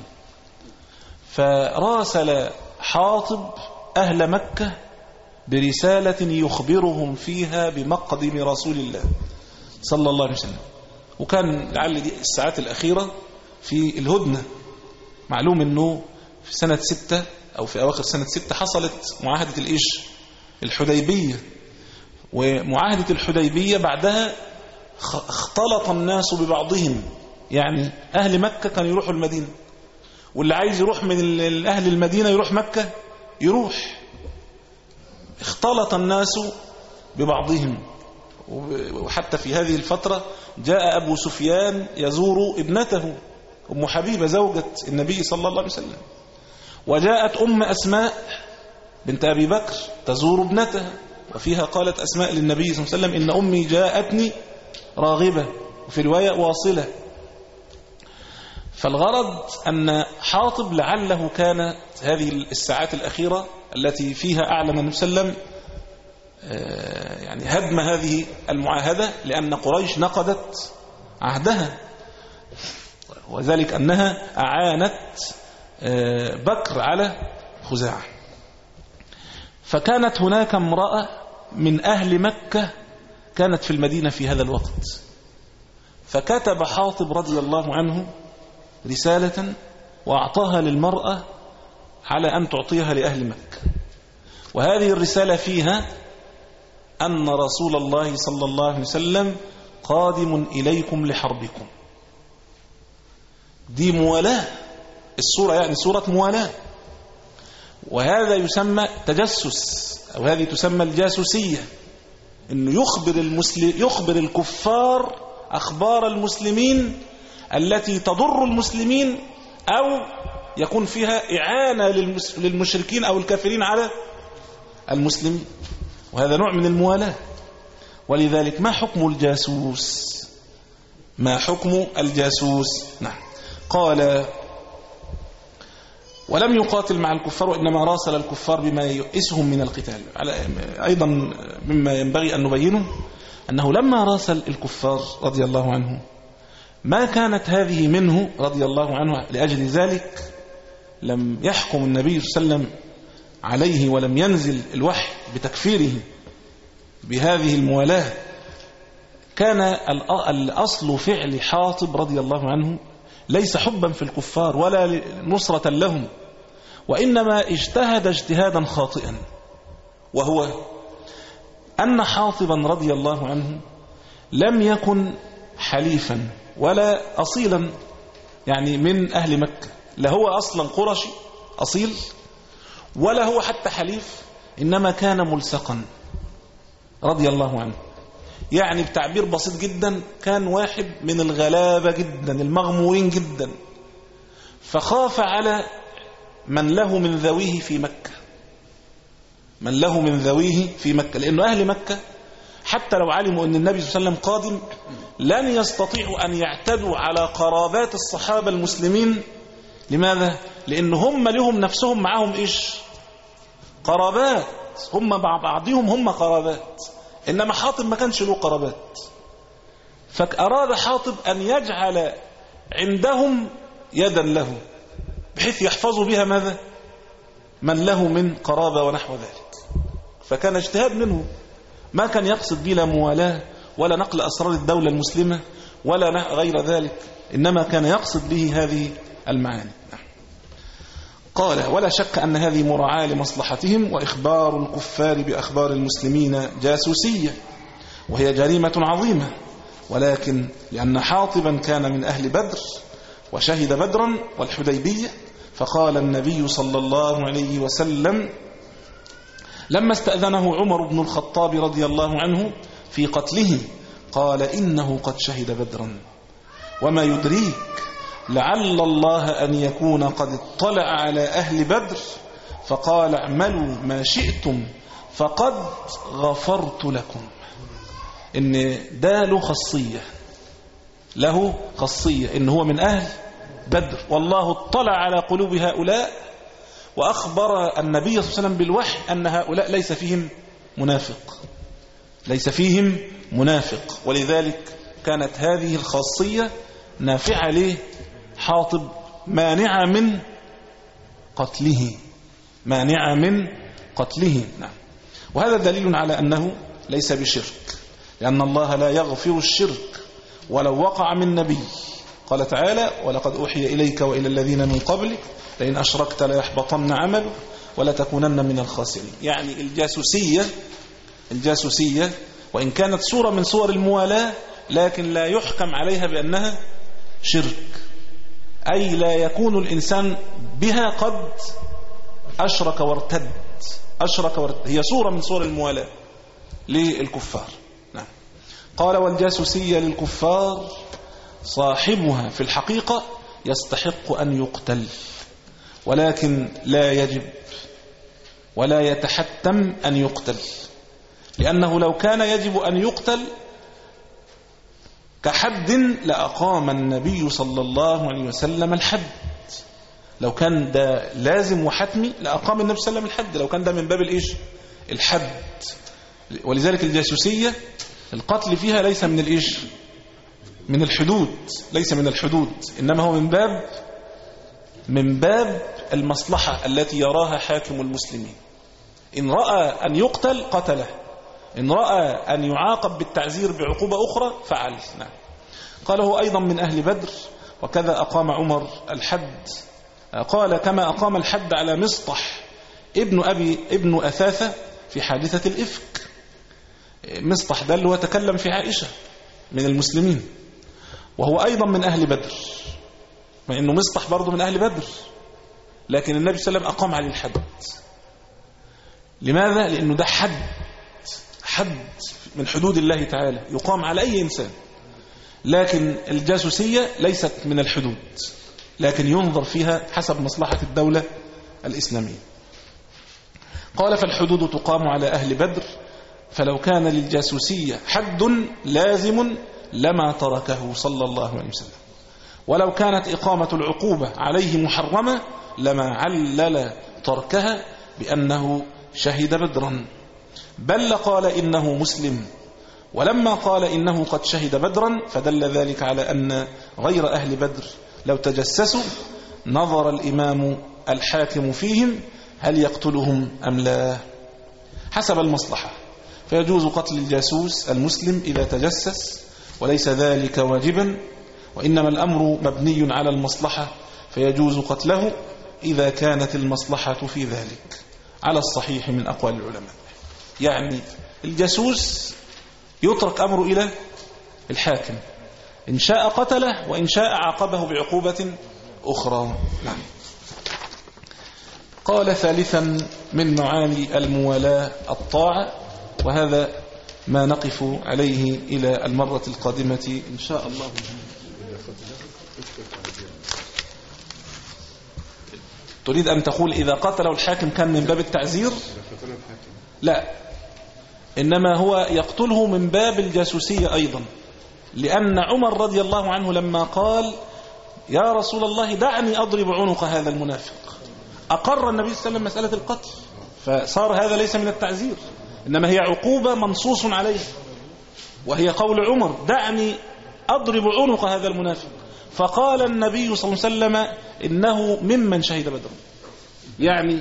Speaker 3: فراسل حاطب أهل مكة برسالة يخبرهم فيها بمقدم رسول الله صلى الله عليه وسلم. وكان لعل دي الساعات الأخيرة في الهدنة. معلوم أنه في سنة ستة أو في أواخر سنة ستة حصلت معاهدة الإيش الحديبية، ومعاهدة الحديبية بعدها اختلط الناس ببعضهم، يعني أهل مكة كانوا يروحوا المدينة، واللي عايز يروح من أهل المدينة يروح مكة يروح، اختلط الناس ببعضهم. وحتى في هذه الفترة جاء أبو سفيان يزور ابنته أم حبيبة زوجة النبي صلى الله عليه وسلم، وجاءت أم أسماء بنت أبي بكر تزور ابنتها، وفيها قالت أسماء للنبي صلى الله عليه وسلم إن أمي جاءتني راغبة، وفي رواية واصلة. فالغرض أن حاطب لعله كانت هذه الساعات الأخيرة التي فيها أعلن النبي صلى الله عليه وسلم يعني هدم هذه المعاهدة، لأن قريش نقضت عهدها، وذلك أنها أعانت بكر على خزاعة. فكانت هناك امرأة من أهل مكة كانت في المدينة في هذا الوقت، فكتب حاطب رضي الله عنه رسالة وأعطاها للمرأة على أن تعطيها لأهل مكة، وهذه الرسالة فيها أن رسول الله صلى الله عليه وسلم قادم إليكم لحربكم. دي موالاه، الصورة يعني صورة موالاه، وهذا يسمى تجسس، أو هذه تسمى الجاسوسية، إنه يخبر المسلم يخبر الكفار أخبار المسلمين التي تضر المسلمين، أو يكون فيها إعانة للمشركين أو الكافرين على المسلمين، وهذا نوع من الموالاة. ولذلك ما حكم الجاسوس؟ ما حكم الجاسوس؟ نعم. قال ولم يقاتل مع الكفار وإنما راسل الكفار بما يئسهم من القتال. أيضا مما ينبغي أن نبينه أنه لما راسل الكفار رضي الله عنه ما كانت هذه منه رضي الله عنه، لأجل ذلك لم يحكم النبي صلى الله عليه وسلم عليه ولم ينزل الوحي بتكفيره بهذه الموالاة. كان الأصل فعل حاطب رضي الله عنه ليس حبا في الكفار ولا نصرة لهم، وإنما اجتهد اجتهادا خاطئا، وهو أن حاطبا رضي الله عنه لم يكن حليفا ولا أصيلا، يعني من أهل مكة، لا هو أصلا قرشي أصيل ولا هو حتى حليف، إنما كان ملصقا رضي الله عنه. يعني بتعبير بسيط جدا كان واحد من الغلابة جدا المغمورين جدا، فخاف على من له من ذويه في مكة، من له من ذويه في مكة، لأنه أهل مكة حتى لو علموا أن النبي صلى الله عليه وسلم قادم لن يستطيعوا أن يعتدوا على قرابات الصحابة المسلمين. لماذا؟ لأن هم لهم نفسهم معهم إيش؟ قرابات، هم مع بعضهم هم قرابات، إنما حاطب ما كانش له قرابات، فأراد حاطب أن يجعل عندهم يدا له بحيث يحفظوا بها ماذا؟ من له من قرابة ونحو ذلك. فكان اجتهاد منه، ما كان يقصد بلا موالاة ولا نقل أسرار الدولة المسلمة ولا غير ذلك، إنما كان يقصد به هذه المعاني. قال ولا شك أن هذه مراعاة لمصلحتهم، وإخبار الكفار بأخبار المسلمين جاسوسية، وهي جريمة عظيمة، ولكن لأن حاطبا كان من أهل بدر وشهد بدرا والحديبية، فقال النبي صلى الله عليه وسلم لما استأذنه عمر بن الخطاب رضي الله عنه في قتله قال إنه قد شهد بدرا، وما يدريك لعل الله أن يكون قد اطلع على أهل بدر فقال اعملوا ما شئتم فقد غفرت لكم. إن ده له خاصية، له خاصية إن هو من أهل بدر، والله اطلع على قلوب هؤلاء وأخبر النبي صلى الله عليه وسلم بالوحي أن هؤلاء ليس فيهم منافق، ليس فيهم منافق، ولذلك كانت هذه الخاصية نافعة له حاطب، مانعة من قتله، مانعة من قتله. نعم. وهذا دليل على أنه ليس بشرك، لأن الله لا يغفر الشرك ولو وقع من نبي. قال تعالى ولقد أوحي إليك وإلى الذين من قبلك لئن أشركت ليحبطن عملك ولتكونن من الخاسرين. يعني الجاسوسية الجاسوسية وإن كانت صورة من صور الموالاة لكن لا يحكم عليها بأنها شرك، أي لا يكون الإنسان بها قد أشرك وارتد، أشرك وارتد، هي صورة من صور الموالاة للكفار. نعم. قال والجاسوسية للكفار صاحبها في الحقيقة يستحق أن يقتل، ولكن لا يجب ولا يتحتم أن يقتل، لأنه لو كان يجب أن يقتل كحد لأقام النبي صلى الله عليه وسلم الحد. لو كان ده لازم وحتمي لأقام النبي صلى الله عليه وسلم الحد، لو كان ده من باب الإيش؟ الحد. ولذلك الجاسوسية القتل فيها ليس من الإيش؟ من الحدود، ليس من الحدود، إنما هو من باب من باب المصلحة التي يراها حاكم المسلمين. إن رأى أن يقتل قتله، إن رأى أن يعاقب بالتعزير بعقوبة أخرى فعل. نعم. قاله أيضا من أهل بدر، وكذا أقام عمر الحد، قال كما أقام الحد على مصطح ابن أبي ابن أثاثة في حادثة الإفك. مصطح ده اللي هو تكلم في عائشة من المسلمين، وهو أيضا من أهل بدر، مع أنه مصطح برضه من أهل بدر، لكن النبي صلى الله عليه وسلم أقام عليه الحد. لماذا؟ لأنه ده حد حد من حدود الله تعالى يقام على أي إنسان، لكن الجاسوسية ليست من الحدود، لكن ينظر فيها حسب مصلحة الدولة الإسلامية. قال فالحدود تقام على أهل بدر فلو كان للجاسوسية حد لازم لما تركه صلى الله عليه وسلم، ولو كانت إقامة العقوبة عليه محرمة لما علل تركها بأنه شهد بدرا، بل قال إنه مسلم. ولما قال إنه قد شهد بدرا فدل ذلك على أن غير أهل بدر لو تجسسوا نظر الإمام الحاكم فيهم هل يقتلهم أم لا حسب المصلحة، فيجوز قتل الجاسوس المسلم إذا تجسس، وليس ذلك واجبا، وإنما الأمر مبني على المصلحة، فيجوز قتله إذا كانت المصلحة في ذلك على الصحيح من أقوال العلماء. يعني الجاسوس يترك أمره إلى الحاكم، إن شاء قتله وإن شاء عاقبه بعقوبة أخرى. نعم. قال ثالثا من معاني الموالاة الطاعة، وهذا ما نقف عليه إلى المرة القادمة إن شاء الله. تريد أن تقول إذا قتله الحاكم كان من باب التعزير؟ لا، إنما هو يقتله من باب الجاسوسية أيضا، لأن عمر رضي الله عنه لما قال يا رسول الله دعني أضرب عنق هذا المنافق، أقر النبي صلى الله عليه وسلم مسألة القتل، فصار هذا ليس من التعزير، إنما هي عقوبة منصوص عليها، وهي قول عمر دعني أضرب عنق هذا المنافق، فقال النبي صلى الله عليه وسلم إنه ممن شهد بدرا. يعني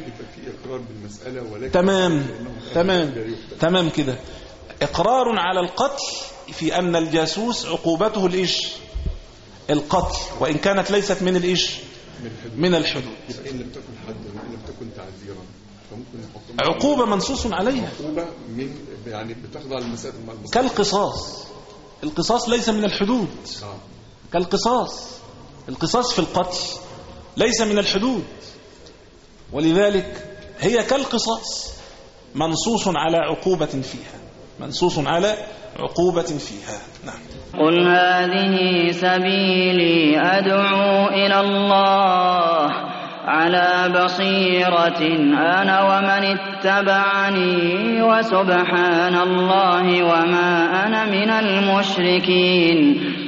Speaker 3: تمام تمام تمام كده، إقرار على القتل في أن الجاسوس عقوبته الإيش؟ القتل، وإن كانت ليست من الإيش؟ من الحدود.
Speaker 4: إن لم تكن حدا وإن لم تكن تعزيرا فممكن
Speaker 3: عقوبة منصوص عليها،
Speaker 4: عقوبة من يعني بتخضع المسائل
Speaker 3: كالقصاص. القصاص ليس من الحدود كالقصاص، القصاص في القتل ليس من الحدود، ولذلك هي كالقصاص منصوص على عقوبة فيها، منصوص على عقوبة فيها. نعم.
Speaker 5: قل هذه سبيلي أدعو إلى الله على بصيرة أنا ومن اتبعني وسبحان الله وما أنا من المشركين.